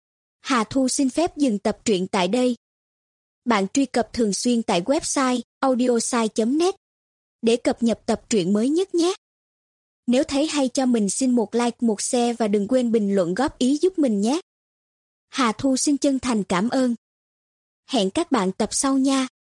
Hà Thu xin phép dừng tập truyện tại đây. Bạn truy cập thường xuyên tại website audiosai chấm net để cập nhật tập truyện mới nhất nhé. Nếu thấy hay cho mình xin một like, một share và đừng quên bình luận góp ý giúp mình nhé. Hà Thu xin chân thành cảm ơn. Hẹn các bạn tập sau nha.